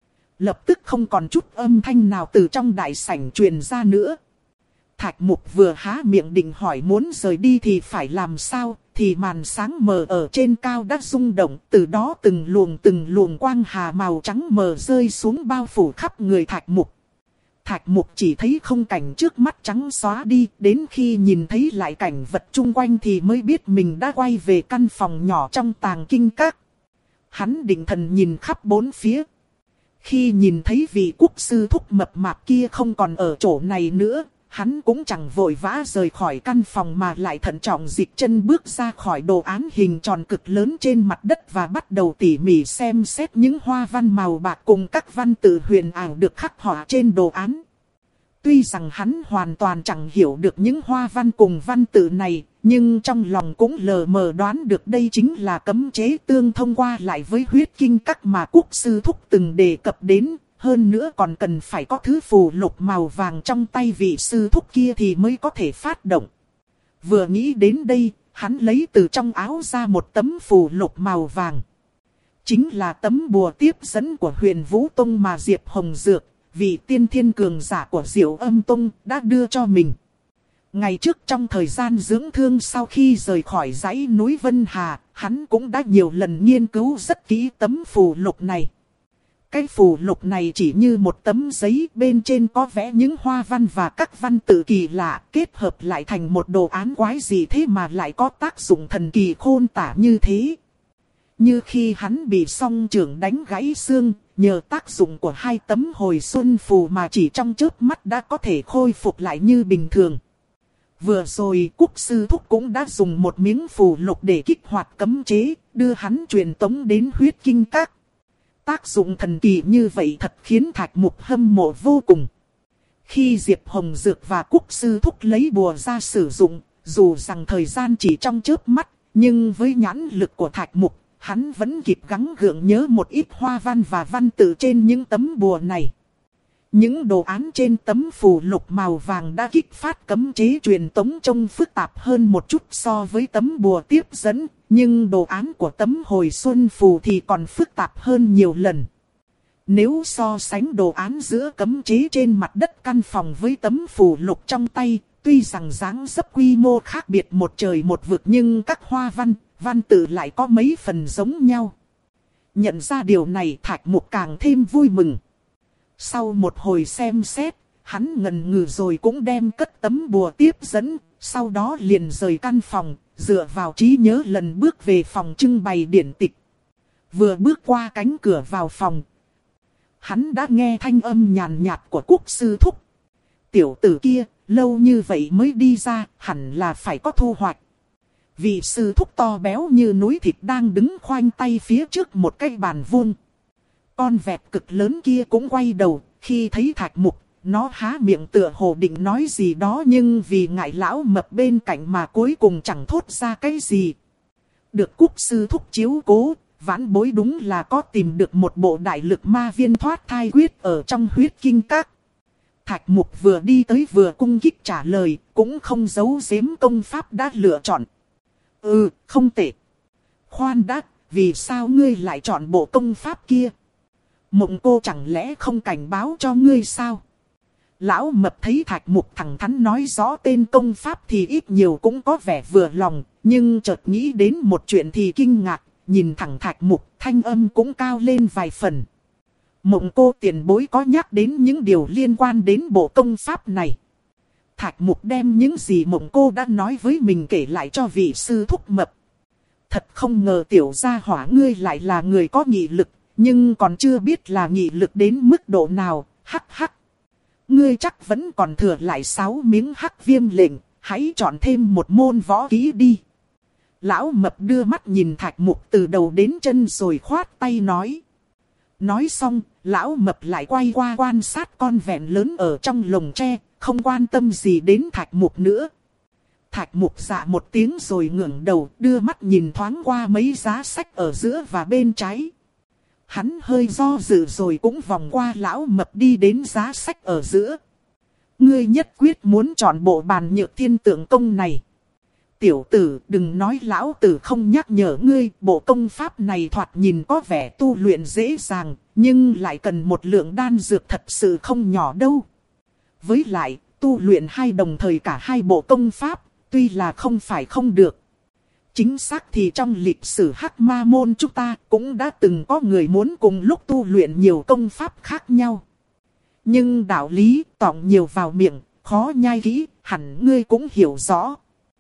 Lập tức không còn chút âm thanh nào từ trong đại sảnh truyền ra nữa. Thạch Mục vừa há miệng định hỏi muốn rời đi thì phải làm sao, thì màn sáng mờ ở trên cao đã rung động, từ đó từng luồng từng luồng quang hà màu trắng mờ rơi xuống bao phủ khắp người Thạch Mục. Thạch Mục chỉ thấy không cảnh trước mắt trắng xóa đi, đến khi nhìn thấy lại cảnh vật chung quanh thì mới biết mình đã quay về căn phòng nhỏ trong tàng kinh các. Hắn định thần nhìn khắp bốn phía. Khi nhìn thấy vị quốc sư thúc mập mạp kia không còn ở chỗ này nữa, hắn cũng chẳng vội vã rời khỏi căn phòng mà lại thận trọng dịch chân bước ra khỏi đồ án hình tròn cực lớn trên mặt đất và bắt đầu tỉ mỉ xem xét những hoa văn màu bạc cùng các văn tự huyền ảo được khắc họa trên đồ án. Tuy rằng hắn hoàn toàn chẳng hiểu được những hoa văn cùng văn tự này, nhưng trong lòng cũng lờ mờ đoán được đây chính là cấm chế tương thông qua lại với huyết kinh các mà quốc sư thúc từng đề cập đến. Hơn nữa còn cần phải có thứ phù lục màu vàng trong tay vị sư thúc kia thì mới có thể phát động. Vừa nghĩ đến đây, hắn lấy từ trong áo ra một tấm phù lục màu vàng. Chính là tấm bùa tiếp dẫn của Huyền Vũ Tông mà Diệp Hồng Dược, vị tiên thiên cường giả của Diệu Âm Tông, đã đưa cho mình. Ngày trước trong thời gian dưỡng thương sau khi rời khỏi dãy núi Vân Hà, hắn cũng đã nhiều lần nghiên cứu rất kỹ tấm phù lục này. Cái phù lục này chỉ như một tấm giấy, bên trên có vẽ những hoa văn và các văn tự kỳ lạ, kết hợp lại thành một đồ án quái gì thế mà lại có tác dụng thần kỳ khôn tả như thế. Như khi hắn bị song trưởng đánh gãy xương, nhờ tác dụng của hai tấm hồi xuân phù mà chỉ trong chớp mắt đã có thể khôi phục lại như bình thường. Vừa rồi Cúc sư thúc cũng đã dùng một miếng phù lục để kích hoạt cấm chế, đưa hắn truyền tống đến huyết kinh các. Tác dụng thần kỳ như vậy thật khiến Thạch Mục hâm mộ vô cùng. Khi Diệp Hồng Dược và Cúc sư thúc lấy bùa ra sử dụng, dù rằng thời gian chỉ trong chớp mắt, nhưng với nhãn lực của Thạch Mục, hắn vẫn kịp gắng gượng nhớ một ít hoa văn và văn tự trên những tấm bùa này. Những đồ án trên tấm phù lục màu vàng đã kích phát cấm chế truyền tống trông phức tạp hơn một chút so với tấm bùa tiếp dẫn, nhưng đồ án của tấm hồi xuân phù thì còn phức tạp hơn nhiều lần. Nếu so sánh đồ án giữa cấm chế trên mặt đất căn phòng với tấm phù lục trong tay, tuy rằng dáng dấp quy mô khác biệt một trời một vực nhưng các hoa văn, văn tự lại có mấy phần giống nhau. Nhận ra điều này, Thạch Mục càng thêm vui mừng. Sau một hồi xem xét, hắn ngần ngừ rồi cũng đem cất tấm bùa tiếp dẫn, sau đó liền rời căn phòng, dựa vào trí nhớ lần bước về phòng trưng bày điển tịch. Vừa bước qua cánh cửa vào phòng, hắn đã nghe thanh âm nhàn nhạt của Cúc sư thúc. Tiểu tử kia, lâu như vậy mới đi ra, hẳn là phải có thu hoạch. Vị sư thúc to béo như núi thịt đang đứng khoanh tay phía trước một cái bàn vuông. Con vẹt cực lớn kia cũng quay đầu, khi thấy Thạch Mục, nó há miệng tựa hồ định nói gì đó nhưng vì ngại lão mập bên cạnh mà cuối cùng chẳng thốt ra cái gì. Được Cúc sư thúc chiếu cố, vãn bối đúng là có tìm được một bộ đại lực ma viên thoát thai quyết ở trong huyết kinh các. Thạch Mục vừa đi tới vừa cung kích trả lời, cũng không giấu giếm công pháp đã lựa chọn. Ừ, không tệ. Khoan đã, vì sao ngươi lại chọn bộ công pháp kia? Mộng cô chẳng lẽ không cảnh báo cho ngươi sao? Lão mập thấy Thạch Mục thẳng thắn nói rõ tên công pháp thì ít nhiều cũng có vẻ vừa lòng, nhưng chợt nghĩ đến một chuyện thì kinh ngạc, nhìn thẳng Thạch Mục, thanh âm cũng cao lên vài phần. Mộng cô tiền bối có nhắc đến những điều liên quan đến bộ công pháp này. Thạch Mục đem những gì mộng cô đã nói với mình kể lại cho vị sư thúc mập. Thật không ngờ tiểu gia hỏa ngươi lại là người có nghị lực, nhưng còn chưa biết là nghị lực đến mức độ nào, hắc hắc. Ngươi chắc vẫn còn thừa lại sáu miếng hắc viêm lệnh, hãy chọn thêm một môn võ kỹ đi. Lão mập đưa mắt nhìn Thạch Mục từ đầu đến chân rồi khoát tay nói. Nói xong, lão mập lại quay qua quan sát con vẹn lớn ở trong lồng tre, không quan tâm gì đến Thạch Mục nữa. Thạch Mục dạ một tiếng rồi ngẩng đầu, đưa mắt nhìn thoáng qua mấy giá sách ở giữa và bên trái. Hắn hơi do dự rồi cũng vòng qua lão mập đi đến giá sách ở giữa. Ngươi nhất quyết muốn chọn bộ bàn nhược thiên tượng công này. Tiểu tử, đừng nói lão tử không nhắc nhở ngươi, bộ công pháp này thoạt nhìn có vẻ tu luyện dễ dàng, nhưng lại cần một lượng đan dược thật sự không nhỏ đâu. Với lại, tu luyện hai đồng thời cả hai bộ công pháp, tuy là không phải không được. Chính xác thì trong lịch sử Hắc Ma môn chúng ta cũng đã từng có người muốn cùng lúc tu luyện nhiều công pháp khác nhau. Nhưng đạo lý tọng nhiều vào miệng, khó nhai kỹ, hẳn ngươi cũng hiểu rõ.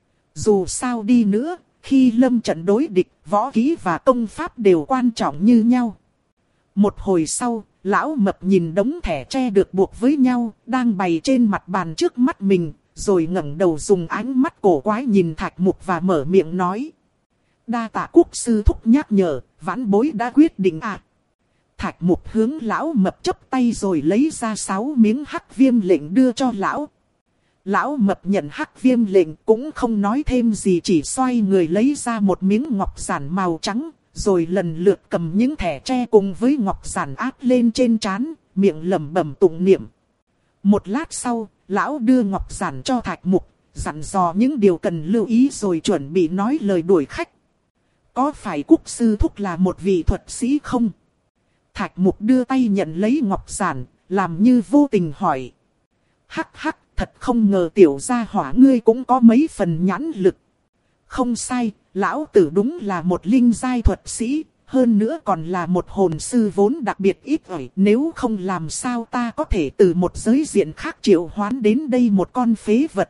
Dù sao đi nữa, khi lâm trận đối địch, võ kỹ và công pháp đều quan trọng như nhau. Một hồi sau, lão mập nhìn đống thẻ tre được buộc với nhau, đang bày trên mặt bàn trước mắt mình, rồi ngẩng đầu dùng ánh mắt cổ quái nhìn Thạch Mục và mở miệng nói. Đa tạ Cúc sư thúc nhắc nhở, vãn bối đã quyết định à. Thạch Mục hướng lão mập chắp tay rồi lấy ra sáu miếng hắc viêm lệnh đưa cho lão. Lão mập nhận hắc viêm lệnh cũng không nói thêm gì, chỉ xoay người lấy ra một miếng ngọc giản màu trắng, rồi lần lượt cầm những thẻ tre cùng với ngọc giản áp lên trên trán, miệng lẩm bẩm tụng niệm. Một lát sau, lão đưa ngọc giản cho Thạch Mục, dặn dò những điều cần lưu ý rồi chuẩn bị nói lời đuổi khách. Có phải Cúc sư thúc là một vị thuật sĩ không? Thạch Mục đưa tay nhận lấy ngọc giản, làm như vô tình hỏi. Hắc hắc, thật không ngờ tiểu gia hỏa ngươi cũng có mấy phần nhãn lực. Không sai, lão tử đúng là một linh giai thuật sĩ, hơn nữa còn là một hồn sư vốn đặc biệt ít ỏi. Nếu không làm sao ta có thể từ một giới diện khác triệu hoán đến đây một con phế vật.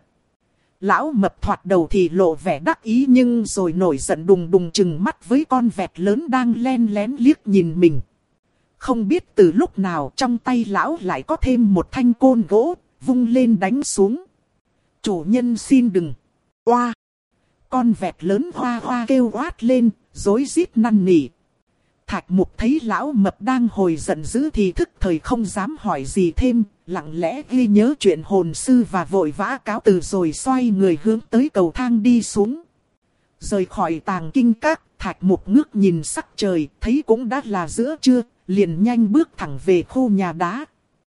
Lão mập thoạt đầu thì lộ vẻ đắc ý nhưng rồi nổi giận đùng đùng chừng mắt với con vẹt lớn đang len lén liếc nhìn mình. Không biết từ lúc nào trong tay lão lại có thêm một thanh côn gỗ, vung lên đánh xuống. Chủ nhân xin đừng. Oa! Con vẹt lớn hoa hoa kêu oát lên, rối rít năn nỉ. Thạch Mục thấy lão mập đang hồi giận dữ thì thức thời không dám hỏi gì thêm, lặng lẽ ghi nhớ chuyện hồn sư và vội vã cáo từ rồi xoay người hướng tới cầu thang đi xuống. Rời khỏi tàng kinh các, Thạch Mục ngước nhìn sắc trời, thấy cũng đã là giữa trưa, liền nhanh bước thẳng về khu nhà đá.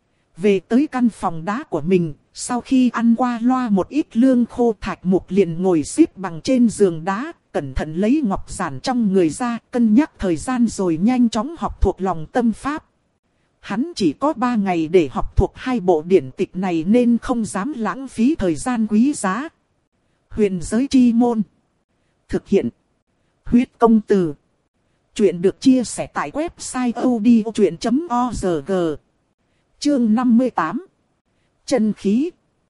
Về tới căn phòng đá của mình, sau khi ăn qua loa một ít lương khô, Thạch Mục liền ngồi xếp bằng trên giường đá, cẩn thận lấy ngọc giản trong người ra, cân nhắc thời gian rồi nhanh chóng học thuộc lòng tâm pháp. Hắn chỉ có ba ngày để học thuộc hai bộ điển tịch này nên không dám lãng phí thời gian quý giá. Huyền giới chi môn. Thực hiện. Huyết công từ. Chuyện được chia sẻ tại website odchuyện chấm org. Chương năm mươi tám. Chân khí.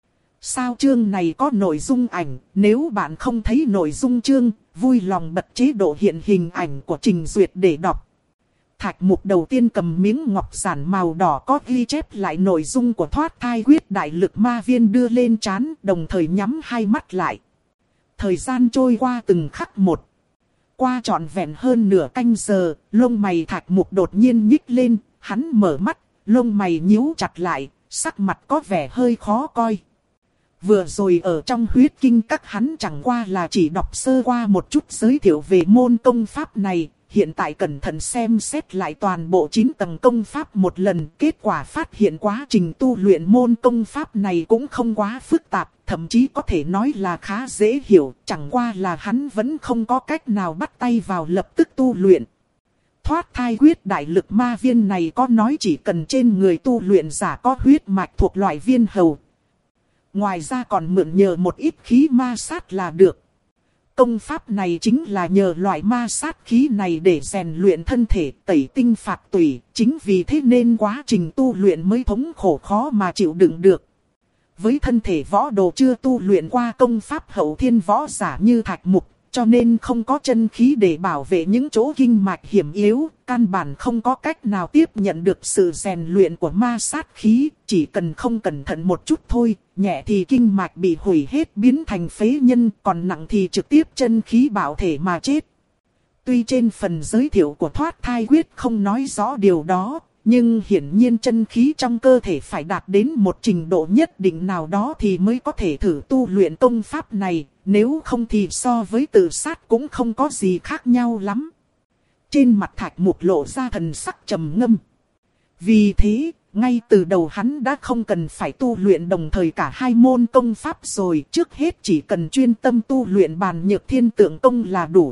Sao chương này có nội dung ảnh, nếu bạn không thấy nội dung chương, vui lòng bật chế độ hiện hình ảnh của Trình Duyệt để đọc. Thạch Mục đầu tiên cầm miếng ngọc giản màu đỏ có ghi chép lại nội dung của thoát thai quyết đại lực ma viên đưa lên trán, đồng thời nhắm hai mắt lại. Thời gian trôi qua từng khắc một. Qua trọn vẹn hơn nửa canh giờ, lông mày Thạch Mục đột nhiên nhích lên, hắn mở mắt, lông mày nhíu chặt lại, sắc mặt có vẻ hơi khó coi. Vừa rồi ở trong huyết kinh các hắn chẳng qua là chỉ đọc sơ qua một chút giới thiệu về môn công pháp này. Hiện tại cẩn thận xem xét lại toàn bộ chín tầng công pháp một lần. Kết quả phát hiện quá trình tu luyện môn công pháp này cũng không quá phức tạp. Thậm chí có thể nói là khá dễ hiểu. Chẳng qua là hắn vẫn không có cách nào bắt tay vào lập tức tu luyện. Thoát thai quyết đại lực ma viên này có nói chỉ cần trên người tu luyện giả có huyết mạch thuộc loại viên hầu. Ngoài ra còn mượn nhờ một ít khí ma sát là được. Công pháp này chính là nhờ loại ma sát khí này để rèn luyện thân thể, tẩy tinh phạt tùy. Chính vì thế nên quá trình tu luyện mới thống khổ khó mà chịu đựng được. Với thân thể võ đồ chưa tu luyện qua công pháp hậu thiên võ giả như Thạch Mục, cho nên không có chân khí để bảo vệ những chỗ kinh mạch hiểm yếu, căn bản không có cách nào tiếp nhận được sự rèn luyện của ma sát khí, chỉ cần không cẩn thận một chút thôi, nhẹ thì kinh mạch bị hủy hết biến thành phế nhân, còn nặng thì trực tiếp chân khí bảo thể mà chết. Tuy trên phần giới thiệu của thoát thai quyết không nói rõ điều đó, nhưng hiển nhiên chân khí trong cơ thể phải đạt đến một trình độ nhất định nào đó thì mới có thể thử tu luyện công pháp này, nếu không thì so với tự sát cũng không có gì khác nhau lắm. Trên mặt Thạch Mục lộ ra thần sắc trầm ngâm. Vì thế, ngay từ đầu hắn đã không cần phải tu luyện đồng thời cả hai môn công pháp rồi, trước hết chỉ cần chuyên tâm tu luyện bàn nhược thiên tượng công là đủ.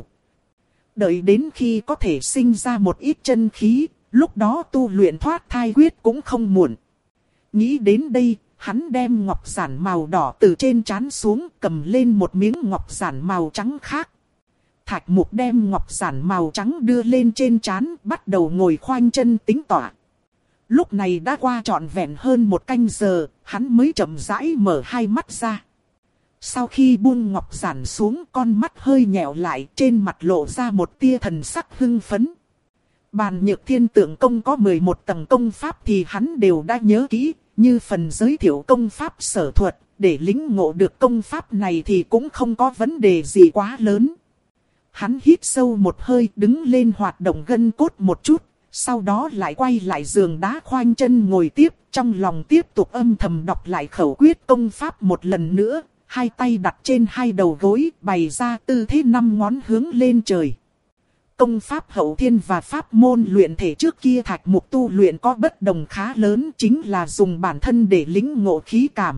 Đợi đến khi có thể sinh ra một ít chân khí, lúc đó tu luyện thoát thai quyết cũng không muộn. Nghĩ đến đây, hắn đem ngọc giản màu đỏ từ trên trán xuống, cầm lên một miếng ngọc giản màu trắng khác. Thạch Mục đem ngọc giản màu trắng đưa lên trên trán, bắt đầu ngồi khoanh chân tính tọa. Lúc này đã qua trọn vẹn hơn một canh giờ, hắn mới chậm rãi mở hai mắt ra. Sau khi buông ngọc giản xuống, con mắt hơi nhẹo lại, trên mặt lộ ra một tia thần sắc hưng phấn. Bàn nhược thiên tượng công có mười một tầng công pháp thì hắn đều đã nhớ kỹ, như phần giới thiệu công pháp sở thuật, để lĩnh ngộ được công pháp này thì cũng không có vấn đề gì quá lớn. Hắn hít sâu một hơi, đứng lên hoạt động gân cốt một chút, sau đó lại quay lại giường đá khoanh chân ngồi tiếp, trong lòng tiếp tục âm thầm đọc lại khẩu quyết công pháp một lần nữa, hai tay đặt trên hai đầu gối, bày ra tư thế năm ngón hướng lên trời. Công pháp hậu thiên và pháp môn luyện thể trước kia Thạch Mục tu luyện có bất đồng khá lớn, chính là dùng bản thân để lĩnh ngộ khí cảm.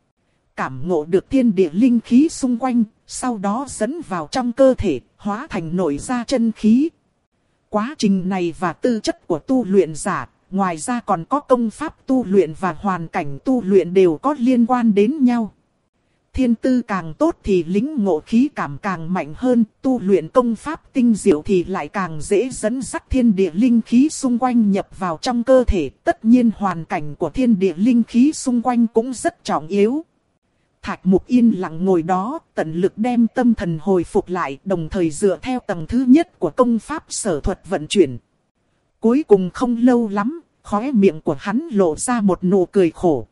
Cảm ngộ được thiên địa linh khí xung quanh, sau đó dẫn vào trong cơ thể, hóa thành nổi ra chân khí. Quá trình này và tư chất của tu luyện giả, ngoài ra còn có công pháp tu luyện và hoàn cảnh tu luyện đều có liên quan đến nhau. Thiên tư càng tốt thì lĩnh ngộ khí cảm càng mạnh hơn, tu luyện công pháp tinh diệu thì lại càng dễ dẫn dắt thiên địa linh khí xung quanh nhập vào trong cơ thể. Tất nhiên hoàn cảnh của thiên địa linh khí xung quanh cũng rất trọng yếu. Thạch Mục yên lặng ngồi đó, tận lực đem tâm thần hồi phục lại, đồng thời dựa theo tầng thứ nhất của công pháp sở thuật vận chuyển. Cuối cùng không lâu lắm, khóe miệng của hắn lộ ra một nụ cười khổ.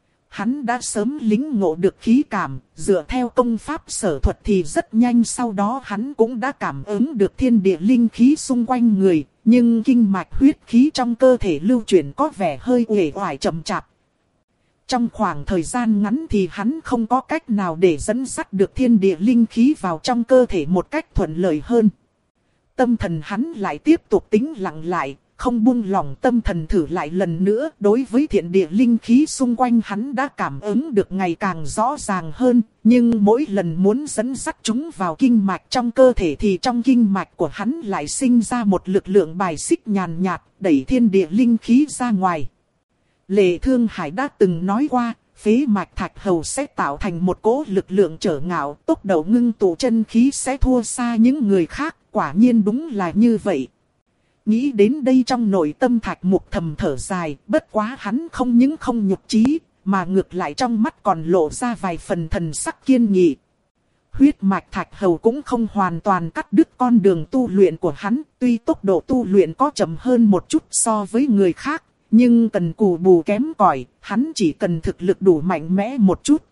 Hắn đã sớm lĩnh ngộ được khí cảm, dựa theo công pháp sở thuật thì rất nhanh sau đó hắn cũng đã cảm ứng được thiên địa linh khí xung quanh người, nhưng kinh mạch huyết khí trong cơ thể lưu chuyển có vẻ hơi uể oải chậm chạp. Trong khoảng thời gian ngắn thì hắn không có cách nào để dẫn dắt được thiên địa linh khí vào trong cơ thể một cách thuận lợi hơn. Tâm thần hắn lại tiếp tục tĩnh lặng lại, không buông lỏng tâm thần thử lại lần nữa. Đối với thiên địa linh khí xung quanh hắn đã cảm ứng được ngày càng rõ ràng hơn, nhưng mỗi lần muốn dẫn dắt chúng vào kinh mạch trong cơ thể thì trong kinh mạch của hắn lại sinh ra một lực lượng bài xích nhàn nhạt, đẩy thiên địa linh khí ra ngoài. Lệ Thương Hải đã từng nói qua, phế mạch thạch hầu sẽ tạo thành một cỗ lực lượng trở ngạo, tốc độ ngưng tụ chân khí sẽ thua xa những người khác, quả nhiên đúng là như vậy. Nghĩ đến đây trong nội tâm Thạch Mục thầm thở dài, bất quá hắn không những không nhục chí, mà ngược lại trong mắt còn lộ ra vài phần thần sắc kiên nghị. Huyết mạch thạch hầu cũng không hoàn toàn cắt đứt con đường tu luyện của hắn, tuy tốc độ tu luyện có chậm hơn một chút so với người khác, nhưng cần cù bù kém cỏi, hắn chỉ cần thực lực đủ mạnh mẽ một chút.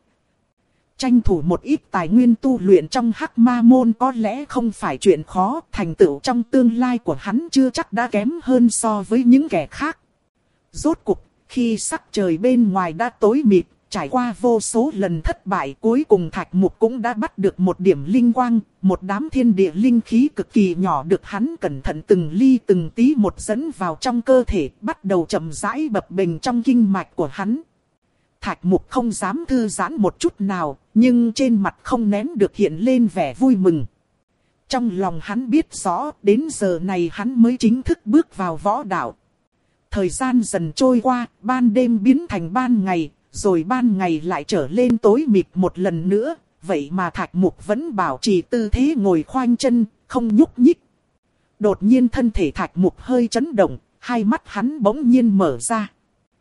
Tranh thủ một ít tài nguyên tu luyện trong Hắc Ma môn có lẽ không phải chuyện khó, thành tựu trong tương lai của hắn chưa chắc đã kém hơn so với những kẻ khác. Rốt cuộc, khi sắc trời bên ngoài đã tối mịt, trải qua vô số lần thất bại, cuối cùng Thạch Mục cũng đã bắt được một điểm linh quang, một đám thiên địa linh khí cực kỳ nhỏ được hắn cẩn thận từng ly từng tí một dẫn vào trong cơ thể, bắt đầu chậm rãi bập bềnh trong kinh mạch của hắn. Thạch Mục không dám thư giãn một chút nào, nhưng trên mặt không nén được hiện lên vẻ vui mừng. Trong lòng hắn biết rõ, đến giờ này hắn mới chính thức bước vào võ đạo. Thời gian dần trôi qua, ban đêm biến thành ban ngày, rồi ban ngày lại trở lên tối mịt một lần nữa, vậy mà Thạch Mục vẫn bảo trì tư thế ngồi khoanh chân, không nhúc nhích. Đột nhiên thân thể Thạch Mục hơi chấn động, hai mắt hắn bỗng nhiên mở ra.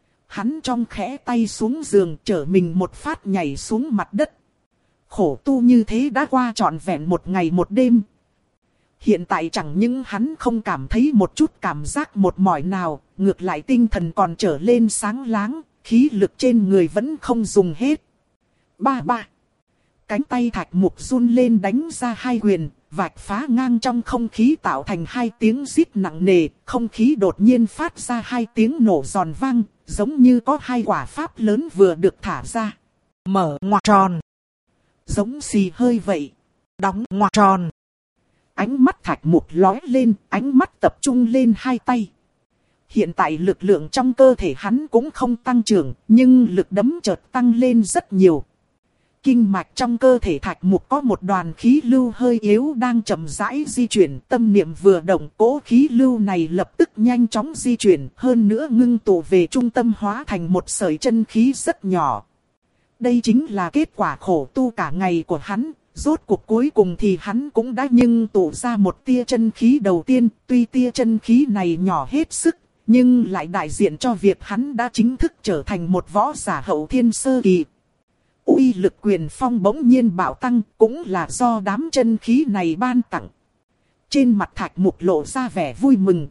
Hắn trong khẽ tay xuống giường, trở mình một phát nhảy xuống mặt đất. Khổ tu như thế đã qua trọn vẹn một ngày một đêm. Hiện tại chẳng những hắn không cảm thấy một chút cảm giác mệt mỏi nào, ngược lại tinh thần còn trở lên sáng láng, khí lực trên người vẫn không dùng hết. Ba ba. Cánh tay Thạch Mục run lên đánh ra hai quyền, vạch phá ngang trong không khí tạo thành hai tiếng rít nặng nề, không khí đột nhiên phát ra hai tiếng nổ giòn vang, giống như có hai quả pháp lớn vừa được thả ra. Mở ngoặc tròn. Giống xì hơi vậy. Đóng ngoặc tròn. Ánh mắt Thạch Mục lóe lên, ánh mắt tập trung lên hai tay. Hiện tại lực lượng trong cơ thể hắn cũng không tăng trưởng, nhưng lực đấm chợt tăng lên rất nhiều. Kinh mạch trong cơ thể Thạch Mục có một đoàn khí lưu hơi yếu đang chậm rãi di chuyển, tâm niệm vừa động, cỗ khí lưu này lập tức nhanh chóng di chuyển, hơn nữa ngưng tụ về trung tâm hóa thành một sợi chân khí rất nhỏ. Đây chính là kết quả khổ tu cả ngày của hắn, rốt cuộc cuối cùng thì hắn cũng đã ngưng tụ ra một tia chân khí đầu tiên, tuy tia chân khí này nhỏ hết sức, nhưng lại đại diện cho việc hắn đã chính thức trở thành một võ giả hậu thiên sơ kỳ. Uy lực quyền phong bỗng nhiên bạo tăng, cũng là do đám chân khí này ban tặng. Trên mặt Thạch Mục lộ ra vẻ vui mừng.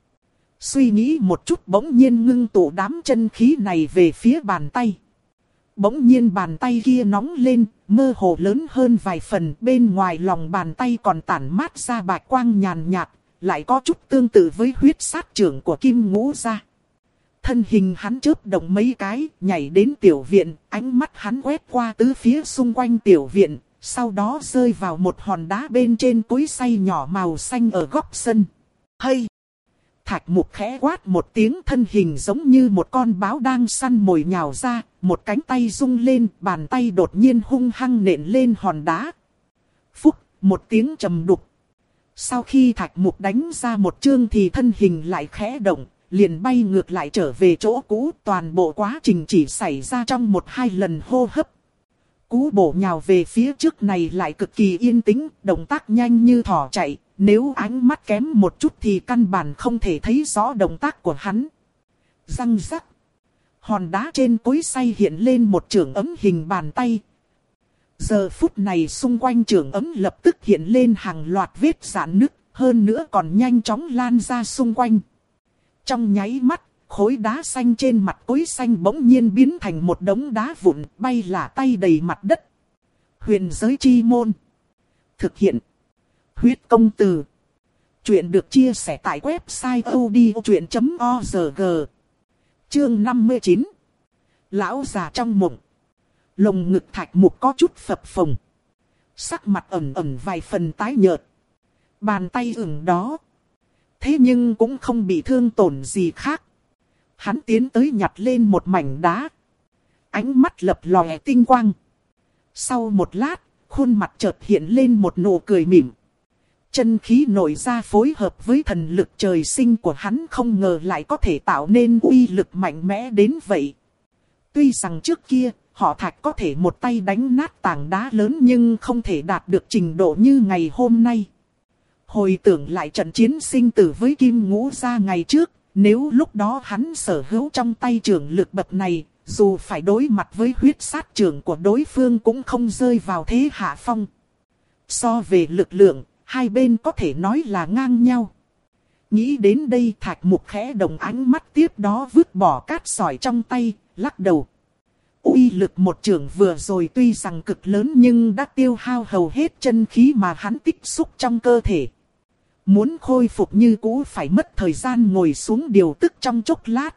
Suy nghĩ một chút bỗng nhiên ngưng tụ đám chân khí này về phía bàn tay. Bỗng nhiên bàn tay kia nóng lên, mơ hồ lớn hơn vài phần, bên ngoài lòng bàn tay còn tản mát ra bạch quang nhàn nhạt, lại có chút tương tự với huyết sát trưởng của Kim Ngũ Gia. Thân hình hắn chớp động mấy cái, nhảy đến tiểu viện, ánh mắt hắn quét qua tứ phía xung quanh tiểu viện, sau đó rơi vào một hòn đá bên trên cối xay nhỏ màu xanh ở góc sân. Hay! Thạch Mục khẽ quát một tiếng, thân hình giống như một con báo đang săn mồi nhào ra, một cánh tay rung lên, bàn tay đột nhiên hung hăng nện lên hòn đá. Phúc! Một tiếng trầm đục. Sau khi Thạch Mục đánh ra một chương thì thân hình lại khẽ động, liền bay ngược lại trở về chỗ cũ, toàn bộ quá trình chỉ xảy ra trong một hai lần hô hấp. cú bổ nhào về phía trước này lại cực kỳ yên tĩnh, động tác nhanh như thỏ chạy, nếu ánh mắt kém một chút thì căn bản không thể thấy rõ động tác của hắn. Răng rắc. Hòn đá trên cối xay hiện lên một chưởng ấm hình bàn tay. Giờ phút này xung quanh chưởng ấm lập tức hiện lên hàng loạt vết rạn nứt, hơn nữa còn nhanh chóng lan ra xung quanh. Trong nháy mắt, khối đá xanh trên mặt cối xanh bỗng nhiên biến thành một đống đá vụn bay lả tay đầy mặt đất. Huyền giới chi môn. Thực hiện. Huyết công từ. Chuyện được chia sẻ tại website odchuyện chấm org. Chương năm mươi chín. Lão già trong mộng. Lồng ngực Thạch Mục có chút phập phồng. Sắc mặt ẩn ẩn vài phần tái nhợt. Bàn tay ửng đó. Thế nhưng cũng không bị thương tổn gì khác. Hắn tiến tới nhặt lên một mảnh đá. Ánh mắt lập lòe tinh quang. Sau một lát, khuôn mặt chợt hiện lên một nụ cười mỉm. Chân khí nội ra phối hợp với thần lực trời sinh của hắn không ngờ lại có thể tạo nên uy lực mạnh mẽ đến vậy. Tuy rằng trước kia, họ Thạch có thể một tay đánh nát tảng đá lớn nhưng không thể đạt được trình độ như ngày hôm nay. Hồi tưởng lại trận chiến sinh tử với Kim Ngũ Gia ngày trước, nếu lúc đó hắn sở hữu trong tay trường lực bậc này, dù phải đối mặt với huyết sát trường của đối phương cũng không rơi vào thế hạ phong. So về lực lượng, hai bên có thể nói là ngang nhau. Nghĩ đến đây Thạch Mục khẽ động ánh mắt tiếp đó vứt bỏ cát sỏi trong tay, lắc đầu. Uy lực một trường vừa rồi tuy rằng cực lớn nhưng đã tiêu hao hầu hết chân khí mà hắn tích xúc trong cơ thể. Muốn khôi phục như cũ phải mất thời gian ngồi xuống điều tức trong chốc lát.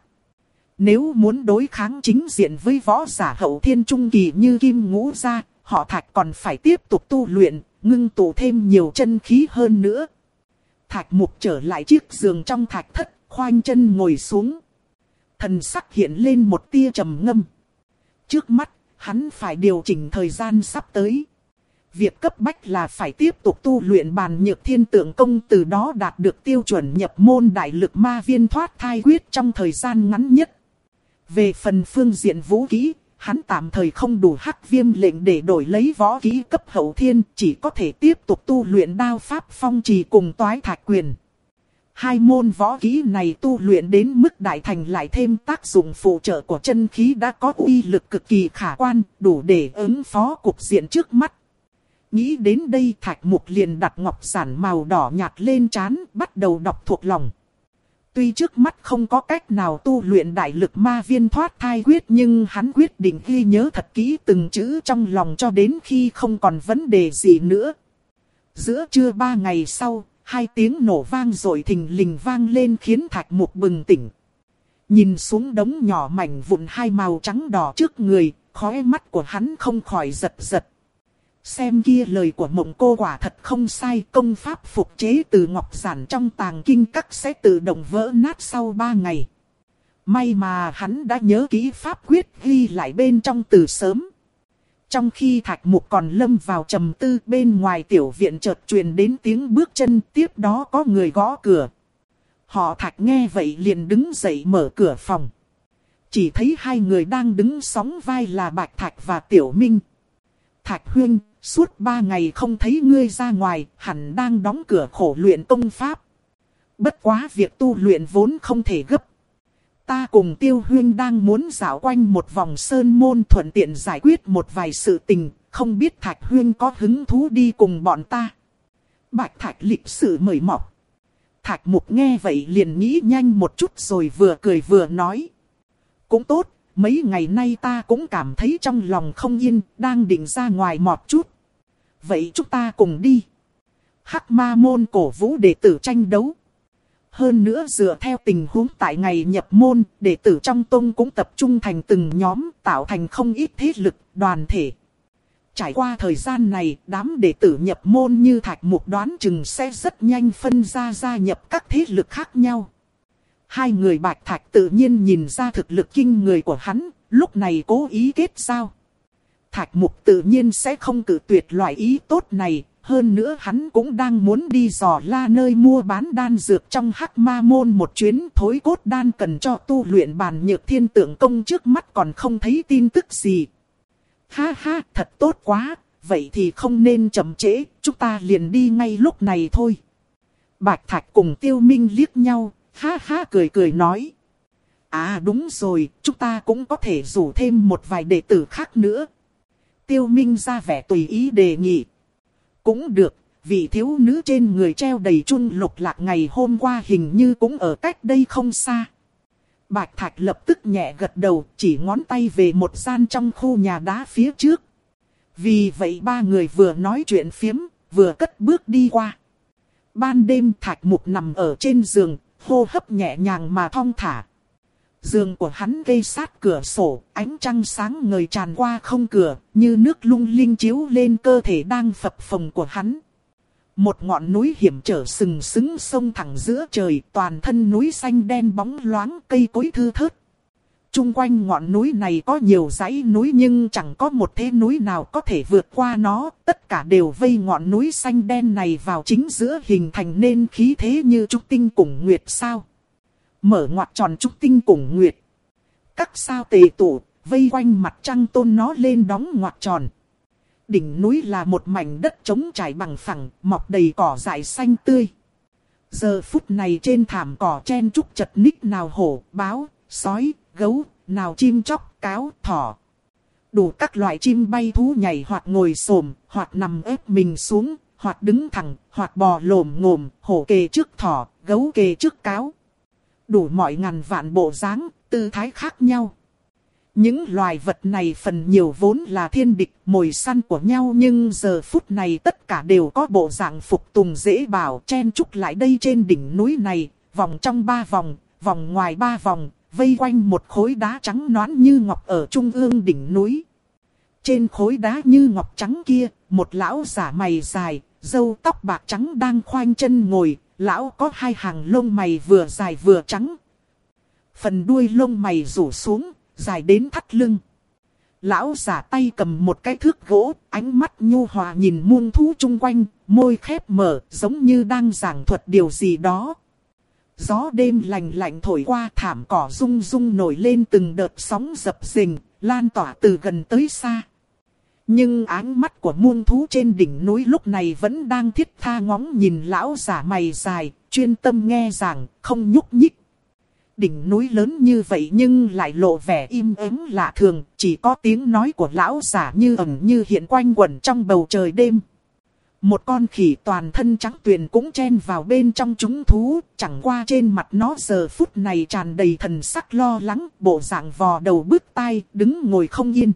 Nếu muốn đối kháng chính diện với võ giả hậu thiên trung kỳ như Kim Ngũ Gia, họ Thạch còn phải tiếp tục tu luyện, ngưng tụ thêm nhiều chân khí hơn nữa. Thạch Mục trở lại chiếc giường trong thạch thất, khoanh chân ngồi xuống. Thần sắc hiện lên một tia trầm ngâm. Trước mắt, hắn phải điều chỉnh thời gian sắp tới. Việc cấp bách là phải tiếp tục tu luyện bàn nhược thiên tượng công, từ đó đạt được tiêu chuẩn nhập môn đại lực ma viên thoát thai quyết trong thời gian ngắn nhất. Về phần phương diện vũ kỹ, hắn tạm thời không đủ hắc viêm lệnh để đổi lấy võ kỹ cấp hậu thiên, chỉ có thể tiếp tục tu luyện đao pháp phong trì cùng toái thạch quyền. Hai môn võ kỹ này tu luyện đến mức đại thành lại thêm tác dụng phụ trợ của chân khí đã có uy lực cực kỳ khả quan, đủ để ứng phó cục diện trước mắt. Nghĩ đến đây Thạch Mục liền đặt ngọc giản màu đỏ nhạt lên trán, bắt đầu đọc thuộc lòng. Tuy trước mắt không có cách nào tu luyện đại lực ma viên thoát thai quyết nhưng hắn quyết định ghi nhớ thật kỹ từng chữ trong lòng cho đến khi không còn vấn đề gì nữa. Giữa trưa ba ngày sau, hai tiếng nổ vang rồi thình lình vang lên khiến Thạch Mục bừng tỉnh. Nhìn xuống đống nhỏ mảnh vụn hai màu trắng đỏ trước người, khóe mắt của hắn không khỏi giật giật. Xem kia lời của Mộng Cô quả thật không sai, công pháp phục chế từ ngọc giản trong tàng kinh các sẽ tự động vỡ nát sau ba ngày. May mà hắn đã nhớ kỹ pháp quyết ghi lại bên trong từ sớm. Trong khi Thạch Mục còn lâm vào trầm tư, bên ngoài tiểu viện chợt truyền đến tiếng bước chân, tiếp đó có người gõ cửa. Họ Thạch nghe vậy liền đứng dậy mở cửa phòng. Chỉ thấy hai người đang đứng sóng vai là Bạch Thạch và Tiểu Minh. Thạch huynh, suốt ba ngày không thấy ngươi ra ngoài, hẳn đang đóng cửa khổ luyện công pháp. Bất quá việc tu luyện vốn không thể gấp. Ta cùng Tiêu huynh đang muốn dạo quanh một vòng sơn môn thuận tiện giải quyết một vài sự tình, không biết Thạch huynh có hứng thú đi cùng bọn ta. Bạch Thạch lịch sự mời mọc. Thạch Mục nghe vậy liền nghĩ nhanh một chút rồi vừa cười vừa nói. Cũng tốt, mấy ngày nay ta cũng cảm thấy trong lòng không yên, đang định ra ngoài mọt chút. Vậy chúng ta cùng đi. Hắc Ma môn cổ vũ đệ tử tranh đấu. Hơn nữa dựa theo tình huống tại ngày nhập môn, đệ tử trong tông cũng tập trung thành từng nhóm, tạo thành không ít thế lực, đoàn thể. Trải qua thời gian này, đám đệ tử nhập môn như Thạch Mục đoán chừng sẽ rất nhanh phân ra gia nhập các thế lực khác nhau. Hai người Bạch Thạch tự nhiên nhìn ra thực lực kinh người của hắn, lúc này cố ý kết giao. Thạch Mục tự nhiên sẽ không cự tuyệt loại ý tốt này, hơn nữa hắn cũng đang muốn đi dò la nơi mua bán đan dược trong Hắc Ma môn một chuyến. Thối cốt đan cần cho tu luyện bàn nhược thiên tượng công trước mắt còn không thấy tin tức gì. Ha ha, thật tốt quá, vậy thì không nên chậm trễ, chúng ta liền đi ngay lúc này thôi. Bạch Thạch cùng Tiêu Minh liếc nhau, ha ha cười cười nói. À đúng rồi, chúng ta cũng có thể rủ thêm một vài đệ tử khác nữa. Tiêu Minh ra vẻ tùy ý đề nghị. Cũng được, vị thiếu nữ trên người treo đầy chun lục lạc ngày hôm qua hình như cũng ở cách đây không xa. Bạch Thạch lập tức nhẹ gật đầu, chỉ ngón tay về một gian trong khu nhà đá phía trước. Vì vậy ba người vừa nói chuyện phiếm, vừa cất bước đi qua. Ban đêm Thạch Mục nằm ở trên giường, hô hấp nhẹ nhàng mà thong thả. Giường của hắn kê sát cửa sổ, ánh trăng sáng ngời tràn qua không cửa, như nước lung linh chiếu lên cơ thể đang phập phồng của hắn. Một ngọn núi hiểm trở sừng sững sông thẳng giữa trời, toàn thân núi xanh đen bóng loáng, cây cối thưa thớt. Trung quanh ngọn núi này có nhiều dãy núi nhưng chẳng có một thế núi nào có thể vượt qua nó, tất cả đều vây ngọn núi xanh đen này vào chính giữa hình thành nên khí thế như trúc tinh cùng nguyệt sao. Mở ngoặc tròn trúc tinh cùng nguyệt. Các sao tề tụ, vây quanh mặt trăng tôn nó lên đóng ngoặc tròn. Đỉnh núi là một mảnh đất trống trải bằng phẳng, mọc đầy cỏ dại xanh tươi. Giờ phút này trên thảm cỏ chen trúc chật ních nào hổ, báo, sói, gấu, nào chim chóc, cáo, thỏ. Đủ các loại chim bay thú nhảy hoặc ngồi xổm, hoặc nằm ép mình xuống, hoặc đứng thẳng, hoặc bò lồm ngồm, hổ kề trước thỏ, gấu kề trước cáo. Đủ mọi ngàn vạn bộ dáng, tư thái khác nhau. Những loài vật này phần nhiều vốn là thiên địch, mồi săn của nhau nhưng giờ phút này tất cả đều có bộ dạng phục tùng dễ bảo chen chúc lại đây trên đỉnh núi này, vòng trong ba vòng, vòng ngoài ba vòng, vây quanh một khối đá trắng nõn như ngọc ở trung ương đỉnh núi. Trên khối đá như ngọc trắng kia, một lão giả mày dài, râu tóc bạc trắng đang khoanh chân ngồi, lão có hai hàng lông mày vừa dài vừa trắng. Phần đuôi lông mày rủ xuống, dài đến thắt lưng. Lão giả tay cầm một cái thước gỗ, ánh mắt nhu hòa nhìn muôn thú chung quanh, môi khép mở, giống như đang giảng thuật điều gì đó. Gió đêm lạnh lạnh thổi qua, thảm cỏ rung rung nổi lên từng đợt sóng dập dềnh, lan tỏa từ gần tới xa. Nhưng ánh mắt của muôn thú trên đỉnh núi lúc này vẫn đang thiết tha ngóng nhìn lão giả mày dài, chuyên tâm nghe giảng, không nhúc nhích. Đỉnh núi lớn như vậy nhưng lại lộ vẻ im ắng lạ thường, chỉ có tiếng nói của lão giả như ẩn như hiện quanh quẩn trong bầu trời đêm. Một con khỉ toàn thân trắng tuyền cũng chen vào bên trong chúng thú, chẳng qua trên mặt nó giờ phút này tràn đầy thần sắc lo lắng, bộ dạng vò đầu bứt tai, đứng ngồi không yên.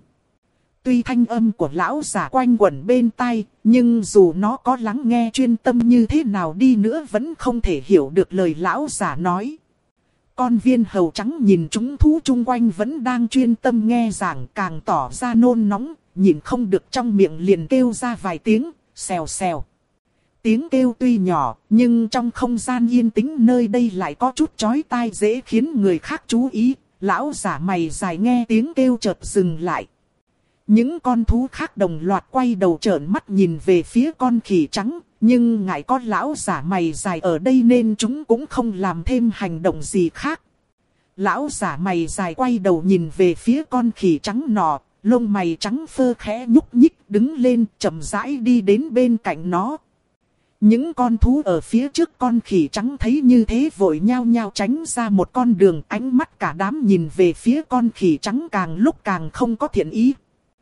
Tuy thanh âm của lão giả quanh quẩn bên tai, nhưng dù nó có lắng nghe chuyên tâm như thế nào đi nữa vẫn không thể hiểu được lời lão giả nói. Con viên hầu trắng nhìn chúng thú chung quanh vẫn đang chuyên tâm nghe giảng, càng tỏ ra nôn nóng, nhìn không được trong miệng liền kêu ra vài tiếng, xèo xèo. Tiếng kêu tuy nhỏ, nhưng trong không gian yên tĩnh nơi đây lại có chút chói tai dễ khiến người khác chú ý. Lão giả mày dài nghe tiếng kêu chợt dừng lại. Những con thú khác đồng loạt quay đầu trợn mắt nhìn về phía con khỉ trắng, nhưng ngại có lão giả mày dài ở đây nên chúng cũng không làm thêm hành động gì khác. Lão giả mày dài quay đầu nhìn về phía con khỉ trắng nọ, lông mày trắng phơ khẽ nhúc nhích đứng lên chậm rãi đi đến bên cạnh nó. Những con thú ở phía trước con khỉ trắng thấy như thế vội nhao nhao tránh ra một con đường, ánh mắt cả đám nhìn về phía con khỉ trắng càng lúc càng không có thiện ý.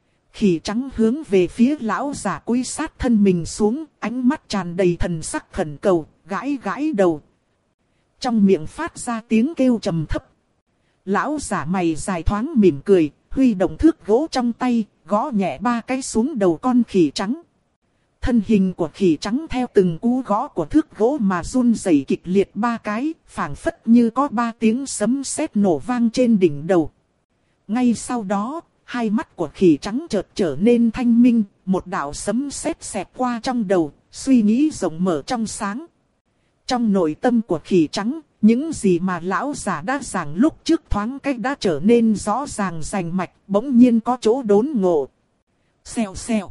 Khỉ trắng hướng về phía lão giả cúi sát thân mình xuống, ánh mắt tràn đầy thần sắc khẩn cầu, gãi gãi đầu. Trong miệng phát ra tiếng kêu trầm thấp. Lão giả mày dài thoáng mỉm cười, huy động thước gỗ trong tay, gõ nhẹ ba cái xuống đầu con khỉ trắng. Thân hình của khỉ trắng theo từng cú gõ của thước gỗ mà run rẩy kịch liệt ba cái, phảng phất như có ba tiếng sấm sét nổ vang trên đỉnh đầu. Ngay sau đó, hai mắt của khỉ trắng chợt trở nên thanh minh, một đạo sấm sét xẹt qua trong đầu, suy nghĩ rộng mở trong sáng. Trong nội tâm của khỉ trắng, những gì mà lão già đã giảng lúc trước thoáng cách đã trở nên rõ ràng rành mạch, bỗng nhiên có chỗ đốn ngộ. Xèo xèo.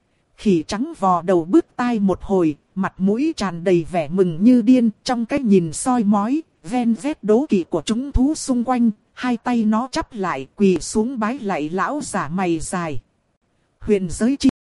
Khỉ trắng vò đầu bứt tai một hồi, mặt mũi tràn đầy vẻ mừng như điên, trong cái nhìn soi mói, ven vét đố kỵ của chúng thú xung quanh, hai tay nó chắp lại quỳ xuống bái lạy lão giả mày dài. Huyền giới chi